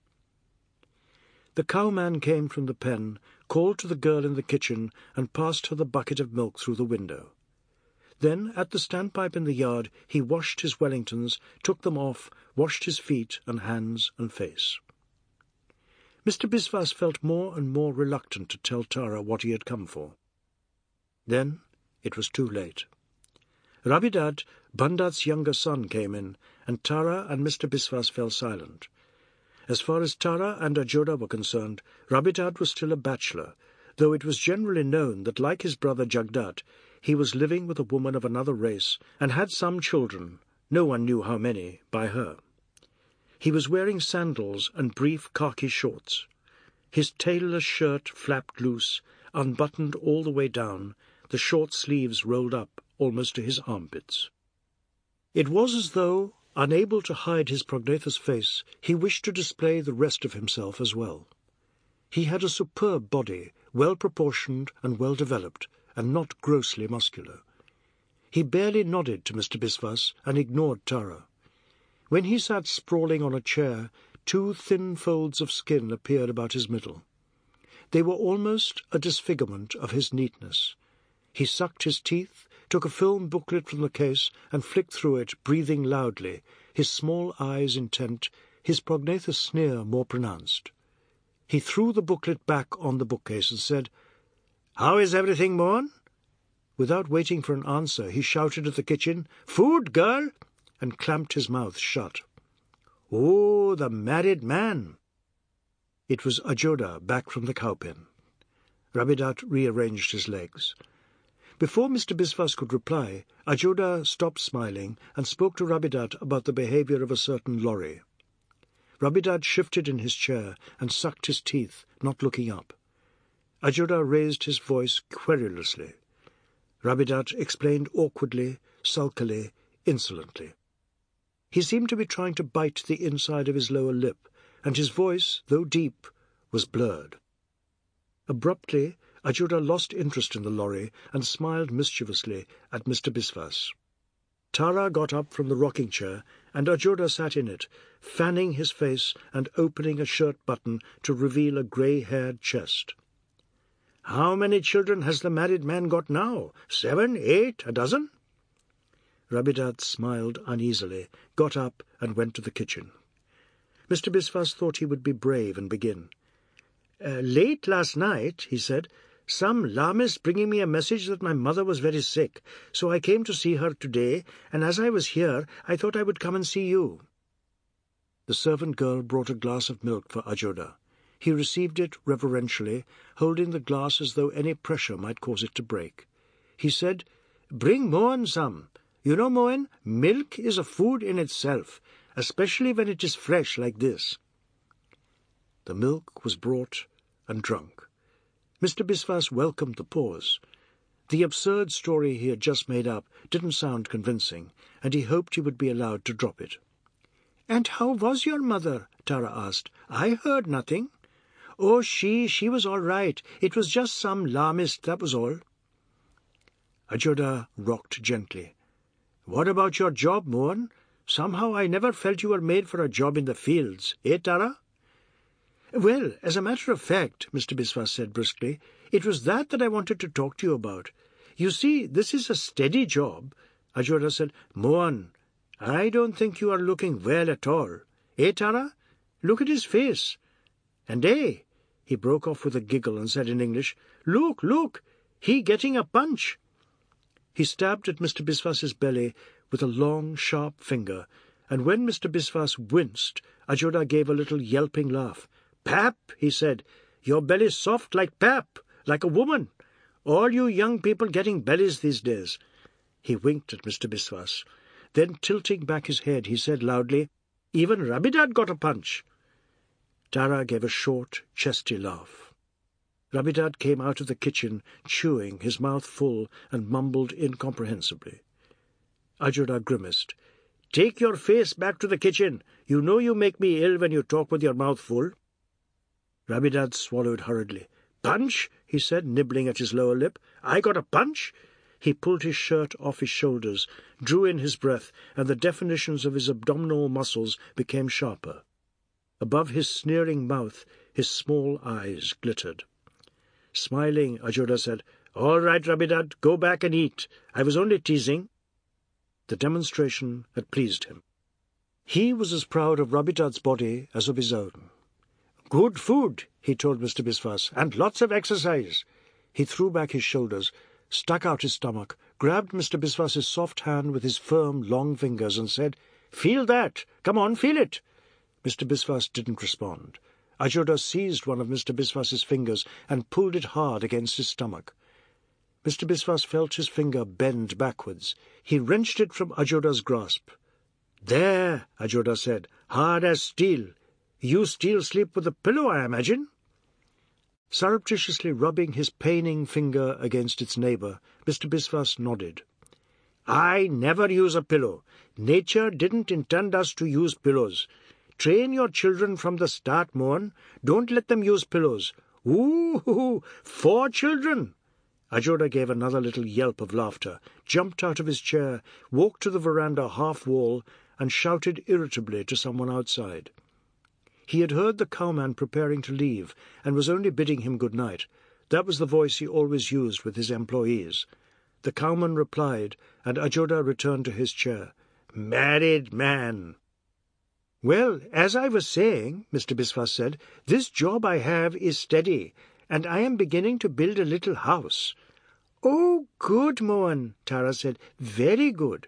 The cowman came from the pen, called to the girl in the kitchen, and passed her the bucket of milk through the window. Then, at the standpipe in the yard, he washed his Wellingtons, took them off, washed his feet and hands and face. Mister Biswas felt more and more reluctant to tell Tara what he had come for. Then it was too late. Rabidat, Bandat's younger son, came in, and Tara and Mister Biswas fell silent. As far as Tara and Ajoda were concerned, Rabidat was still a bachelor, though it was generally known that, like his brother Jagdat, he was living with a woman of another race and had some children, no one knew how many, by her. He was wearing sandals and brief khaki shorts. His tailless shirt flapped loose, unbuttoned all the way down, the short sleeves rolled up almost to his armpits. It was as though, unable to hide his prognathous face, he wished to display the rest of himself as well. He had a superb body, well-proportioned and well-developed, and not grossly muscular. He barely nodded to Mister Biswas and ignored Tara. When he sat sprawling on a chair, two thin folds of skin appeared about his middle. They were almost a disfigurement of his neatness. He sucked his teeth, took a film booklet from the case, and flicked through it, breathing loudly, his small eyes intent, his prognathous sneer more pronounced. He threw the booklet back on the bookcase and said, "How is everything, Mohan?" Without waiting for an answer, he shouted at the kitchen, "Food, girl!" and clamped his mouth shut. "Oh, the married man!" It was Ajoda back from the cowpen. Rabidat rearranged his legs. Before Mister Biswas could reply, Ajoda stopped smiling and spoke to Rabidat about the behaviour of a certain lorry. Rabidat shifted in his chair and sucked his teeth, not looking up. Ajoda raised his voice querulously. Rabidat explained awkwardly, sulkily, insolently. He seemed to be trying to bite the inside of his lower lip, and his voice, though deep, was blurred. Abruptly, Ajoda lost interest in the lorry and smiled mischievously at Mister Biswas. Tara got up from the rocking-chair, and Ajoda sat in it, fanning his face and opening a shirt button to reveal a grey-haired chest. "How many children has the married man got now? Seven, eight, a dozen?" Rabidat smiled uneasily, got up, and went to the kitchen. Mister Biswas thought he would be brave and begin. Uh, late last night, he said, some lamist bringing me a message that my mother was very sick, so I came to see her today, and as I was here, I thought I would come and see you. The servant girl brought a glass of milk for Ajoda. He received it reverentially, holding the glass as though any pressure might cause it to break. He said, "Bring Mohan some. You know, Mohan, milk is a food in itself, especially when it is fresh like this." The milk was brought and drunk. Mister Biswas welcomed the pause. The absurd story he had just made up didn't sound convincing, and he hoped he would be allowed to drop it. "And how was your mother?" Tara asked. "I heard nothing." "Oh, she, she was all right. It was just some lamist, that was all." Ajoda rocked gently. "What about your job, Mohan? Somehow I never felt you were made for a job in the fields, eh, Tara?" "Well, as a matter of fact," Mister Biswas said briskly, "it was that that I wanted to talk to you about. You see, this is a steady job." Ajoda said, "Mohan, I don't think you are looking well at all. Eh, Tara? Look at his face. And eh," he broke off with a giggle and said in English, "Look, look, he getting a punch." He stabbed at Mister Biswas's belly with a long, sharp finger, and when Mister Biswas winced, Ajoda gave a little yelping laugh. "Pap," he said, "your belly's soft like pap, like a woman. All you young people getting bellies these days." He winked at Mister Biswas. Then, tilting back his head, he said loudly, "Even Rabidat got a punch." Tara gave a short, chesty laugh. Rabidat came out of the kitchen, chewing, his mouth full, and mumbled incomprehensibly. Ajoda grimaced. "Take your face back to the kitchen. You know you make me ill when you talk with your mouth full." Rabidat swallowed hurriedly. "Punch?" he said, nibbling at his lower lip. "I got a punch?" He pulled his shirt off his shoulders, drew in his breath, and the definitions of his abdominal muscles became sharper. Above his sneering mouth, his small eyes glittered. Smiling, Ajoda said, "All right, Rabidat, go back and eat. I was only teasing." The demonstration had pleased him. He was as proud of Rabidat's body as of his own. "Good food," he told Mister Biswas, "and lots of exercise." He threw back his shoulders, stuck out his stomach, grabbed Mister Biswas's soft hand with his firm, long fingers, and said, "Feel that! Come on, feel it!" Mister Biswas didn't respond. Ajoda seized one of Mister Biswas's fingers and pulled it hard against his stomach. Mister Biswas felt his finger bend backwards. He wrenched it from Ajoda's grasp. "There," Ajoda said, "hard as steel. You still sleep with a pillow, I imagine?" Surreptitiously rubbing his paining finger against its neighbour, Mister Biswas nodded. I never use a pillow. Nature didn't intend us to use pillows. Train your children from the start, Mohan. Don't let them use pillows. Ooh, four children! Ajoda gave another little yelp of laughter, jumped out of his chair, walked to the veranda half-wall, and shouted irritably to someone outside. He had heard the cowman preparing to leave, and was only bidding him good night. That was the voice he always used with his employees. The cowman replied, and Ajoda returned to his chair. "Married man!" "Well, as I was saying," Mister Biswas said, "this job I have is steady, and I am beginning to build a little house." "Oh, good, Mohan," Tara said. "Very good."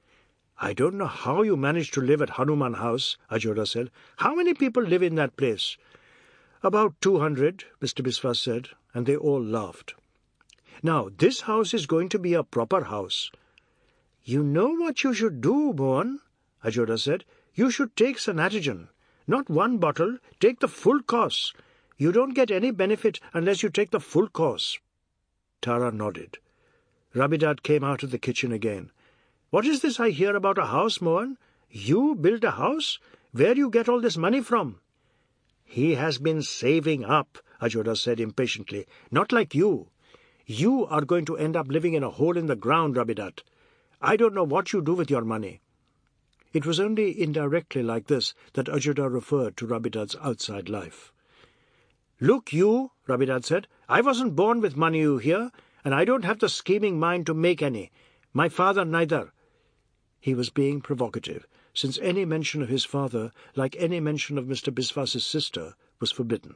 "I don't know how you manage to live at Hanuman House," Ajoda said. "How many people live in that place?" "About two hundred," Mister Biswas said, and they all laughed. "Now, this house is going to be a proper house." "You know what you should do, Mohan," Ajoda said. "You should take Sanatogen. Not one bottle, take the full course. You don't get any benefit unless you take the full course." Tara nodded. Rabidat came out of the kitchen again. "What is this I hear about a house, Mohan? You build a house? Where you get all this money from?" "He has been saving up," Ajoda said impatiently. "Not like you. You are going to end up living in a hole in the ground, Rabidat. I don't know what you do with your money." It was only indirectly like this that Ajoda referred to Rabidat's outside life. "Look, you," Rabidat said, "I wasn't born with money, you hear, and I don't have the scheming mind to make any. My father neither." He was being provocative, since any mention of his father, like any mention of Mister Biswas's sister, was forbidden.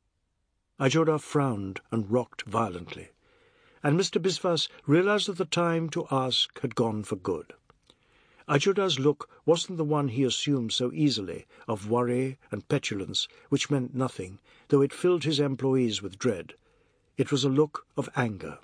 Ajoda frowned and rocked violently, and Mister Biswas realized that the time to ask had gone for good. Ajoda's look wasn't the one he assumed so easily, of worry and petulance, which meant nothing, though it filled his employees with dread. It was a look of anger.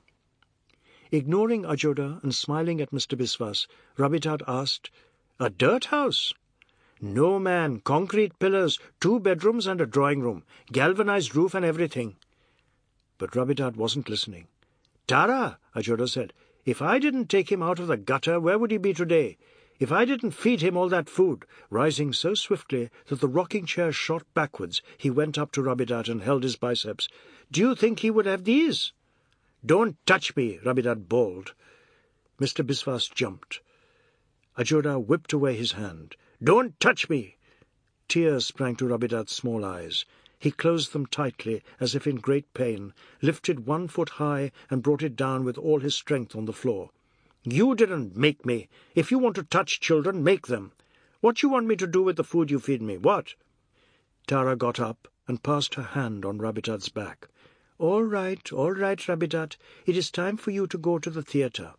Ignoring Ajoda and smiling at Mister Biswas, Rabidat asked, "A dirt house?" "No, man, concrete pillars, two bedrooms and a drawing-room, galvanized roof and everything." But Rabidat wasn't listening. "Tara," Ajoda said, "if I didn't take him out of the gutter, where would he be today? If I didn't feed him all that food," rising so swiftly that the rocking chair shot backwards, he went up to Rabidat and held his biceps. "Do you think he would have these?" "Don't touch me," Rabidat bawled. Mister Biswas jumped. Ajoda whipped away his hand. "Don't touch me!" Tears sprang to Rabidat's small eyes. He closed them tightly, as if in great pain, lifted one foot high and brought it down with all his strength on the floor. "You didn't make me. If you want to touch children, make them. What you want me to do with the food you feed me? What?" Tara got up and passed her hand on Rabidat's back. "All right, all right, Rabidat. It is time for you to go to the theatre."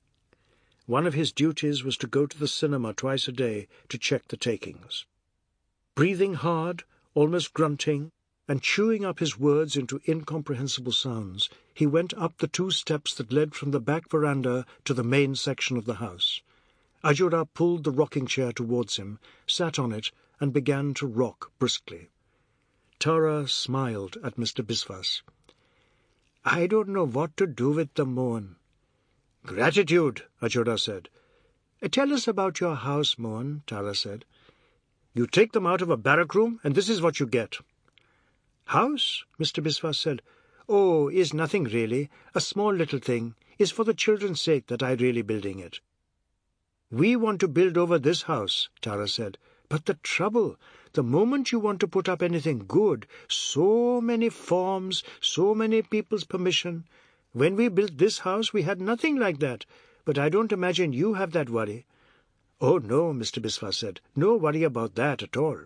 One of his duties was to go to the cinema twice a day to check the takings. Breathing hard, almost grunting, and chewing up his words into incomprehensible sounds, he went up the two steps that led from the back veranda to the main section of the house. Ajoda pulled the rocking chair towards him, sat on it, and began to rock briskly. Tara smiled at Mister Biswas. "I don't know what to do with them, Mohan." "Gratitude," Ajoda said. "Tell us about your house, Mohan," Tara said. "You take them out of a barrack room, and this is what you get." "House?" Mister Biswas said. "Oh, is nothing really. A small little thing. Is for the children's sake that I really building it." "We want to build over this house," Tara said. "But the trouble, the moment you want to put up anything good, so many forms, so many people's permission. When we built this house, we had nothing like that, but I don't imagine you have that worry." "Oh, no," Mister Biswas said. "No worry about that at all."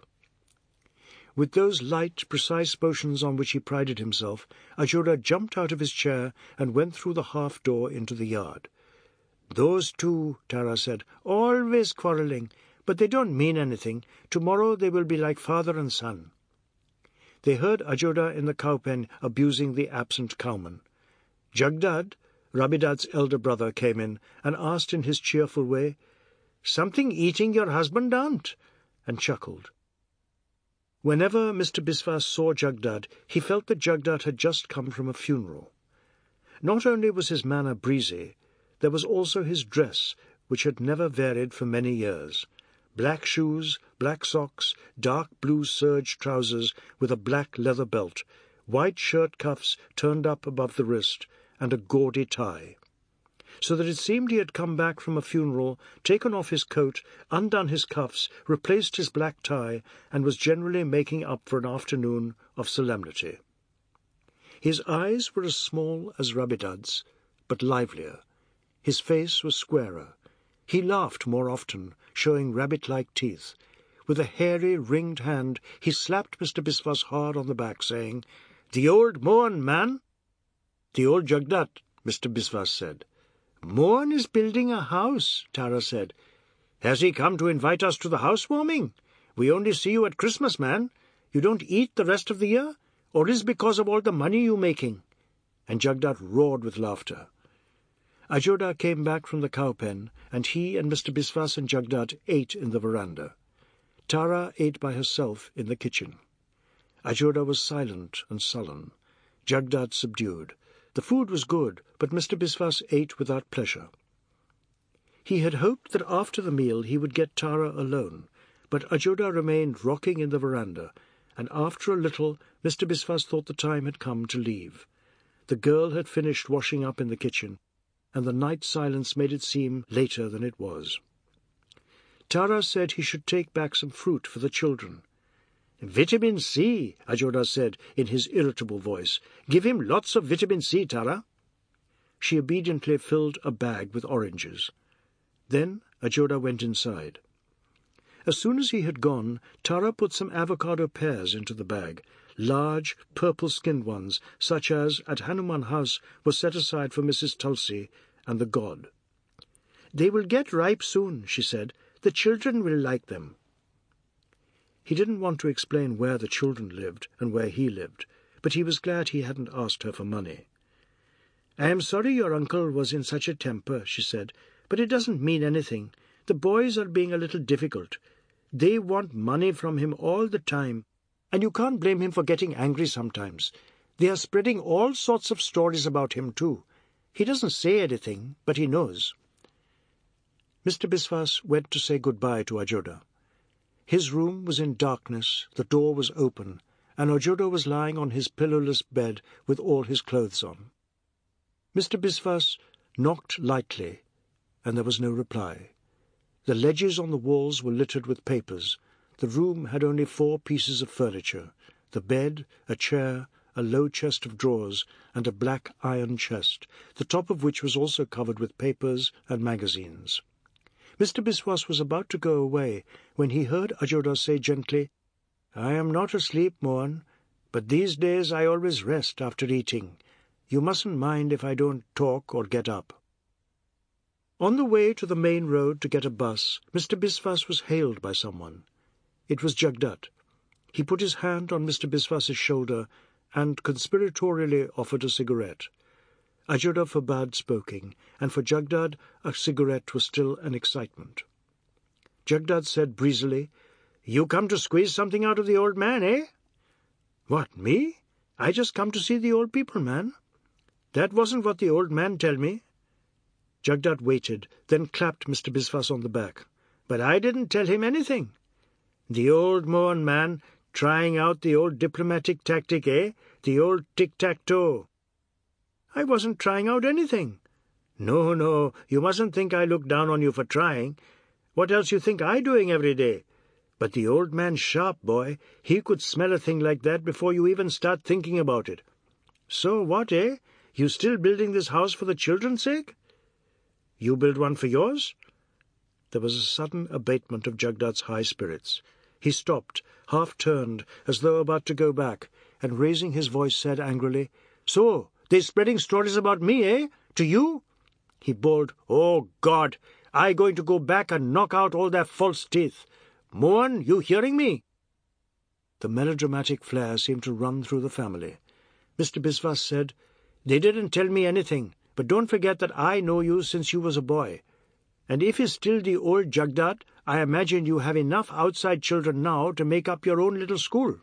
With those light, precise motions on which he prided himself, Ajoda jumped out of his chair and went through the half-door into the yard. "Those two," Tara said, "always quarrelling, but they don't mean anything. Tomorrow they will be like father and son." They heard Ajoda in the cowpen abusing the absent cowman. Jagdad, Rabidat's elder brother, came in and asked in his cheerful way, "Something eating your husband, aunt?" and chuckled. Whenever Mister Biswas saw Jagdad, he felt that Jagdad had just come from a funeral. Not only was his manner breezy, there was also his dress, which had never varied for many years. Black shoes, black socks, dark blue serge trousers with a black leather belt, white shirt cuffs turned up above the wrist, and a gaudy tie. So that it seemed he had come back from a funeral, taken off his coat, undone his cuffs, replaced his black tie, and was generally making up for an afternoon of solemnity. His eyes were as small as Rabidat's, but livelier. His face was squarer. He laughed more often, showing rabbit-like teeth. With a hairy, ringed hand, he slapped Mister Biswas hard on the back, saying, "The old Mohan, man." "The old Jagdat," Mister Biswas said. "Mohan is building a house," Tara said. "Has he come to invite us to the housewarming? We only see you at Christmas, man. You don't eat the rest of the year? Or is it because of all the money you're making?" And Jagdat roared with laughter. Ajoda came back from the cow-pen, and he and Mister Biswas and Jagdat ate in the veranda. Tara ate by herself in the kitchen. Ajoda was silent and sullen. Jagdat subdued. The food was good, but Mister Biswas ate without pleasure. He had hoped that after the meal he would get Tara alone, but Ajoda remained rocking in the veranda, and after a little Mister Biswas thought the time had come to leave. The girl had finished washing up in the kitchen, and the night silence made it seem later than it was. Tara said he should take back some fruit for the children. "Vitamin C," Ajoda said in his irritable voice. "Give him lots of vitamin C, Tara." She obediently filled a bag with oranges. Then Ajoda went inside. As soon as he had gone, Tara put some avocado pears into the bag, large, purple-skinned ones, such as at Hanuman House was set aside for Missus Tulsi and the god. "They will get ripe soon," she said. "The children will like them." He didn't want to explain where the children lived and where he lived, but he was glad he hadn't asked her for money. "I am sorry your uncle was in such a temper," she said, "but it doesn't mean anything. The boys are being a little difficult. They want money from him all the time, and you can't blame him for getting angry sometimes. They are spreading all sorts of stories about him, too. He doesn't say anything, but he knows." Mister Biswas went to say good-bye to Ajoda. His room was in darkness, the door was open, and Ajoda was lying on his pillowless bed with all his clothes on. Mister Biswas knocked lightly, and there was no reply. The ledges on the walls were littered with papers. The room had only four pieces of furniture: the bed, a chair, a low chest of drawers, and a black iron chest, the top of which was also covered with papers and magazines. Mister Biswas was about to go away when he heard Ajoda say gently, "I am not asleep, Mohan, but these days I always rest after eating. You mustn't mind if I don't talk or get up." On the way to the main road to get a bus, Mister Biswas was hailed by someone. It was Jagdat. He put his hand on Mister Biswas's shoulder and conspiratorially offered a cigarette. Ajoda forbade smoking, and for Jagdat a cigarette was still an excitement. Jagdat said breezily, "You come to squeeze something out of the old man, eh?" "What, me? I just come to see the old people, man." "That wasn't what the old man tell me." Jagdat waited, then clapped Mister Biswas on the back. "But I didn't tell him anything." "The old Mohan man, trying out the old diplomatic tactic, eh? The old tic-tac-toe." "I wasn't trying out anything." "No, no, you mustn't think I look down on you for trying. What else you think I doing every day? But the old man's sharp, boy. He could smell a thing like that before you even start thinking about it. So what, eh? You still building this house for the children's sake?" "You build one for yours?" There was a sudden abatement of Jagdat's high spirits. He stopped, half-turned, as though about to go back, and raising his voice said angrily, "So, they're spreading stories about me, eh? To you?" He bawled, "Oh, God! I going to go back and knock out all their false teeth. Mohan, you hearing me?" The melodramatic flair seemed to run through the family. Mister Biswas said, "They didn't tell me anything, but don't forget that I know you since you was a boy. And if it's still the old Jagdat, I imagine you have enough outside children now to make up your own little school."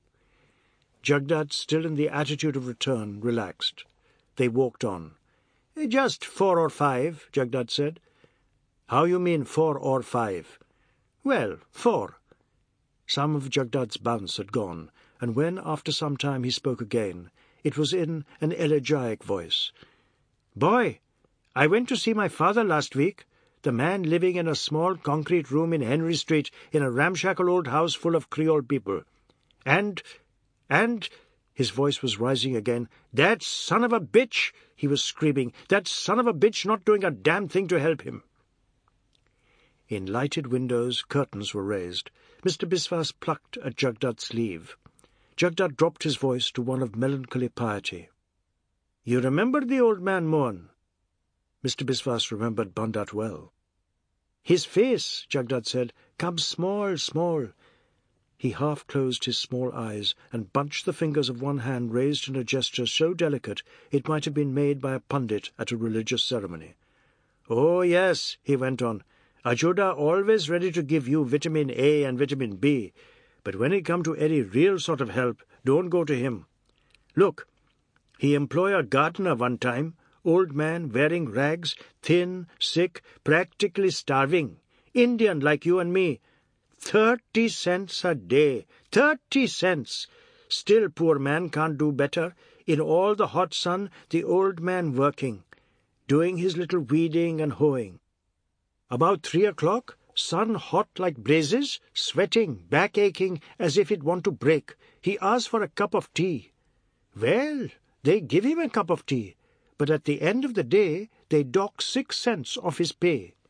Jagdat, still in the attitude of return, relaxed. They walked on. "Just four or five," Jagdat said. How you mean four or five? Well, four. Some of Jagdad's bounce had gone, and when, after some time, he spoke again, it was in an elegiac voice. Boy, I went to see my father last week, the man living in a small concrete room in Henry Street in a ramshackle old house full of Creole people. And, and, his voice was rising again, that son of a bitch, he was screaming, that son of a bitch not doing a damn thing to help him. In lighted windows, curtains were raised. Mister Biswas plucked at Jagdad's sleeve. Jagdad dropped his voice to one of melancholy piety. You remember the old man, Mohan? Mister Biswas remembered Bandat well. His face, Jagdad said, comes small, small. He half-closed his small eyes and bunched the fingers of one hand raised in a gesture so delicate it might have been made by a pundit at a religious ceremony. Oh, yes, he went on, Ajuda always ready to give you vitamin A and vitamin B, but when it come to any real sort of help, don't go to him. Look, he employ a gardener one time, old man, wearing rags, thin, sick, practically starving, Indian like you and me. Thirty cents a day, thirty cents. Still poor man can't do better. In all the hot sun, the old man working, doing his little weeding and hoeing. About three o'clock, sun hot like blazes, sweating, back aching as if it want to break. He asks for a cup of tea. Well, they give him a cup of tea, but at the end of the day they dock six cents off his pay.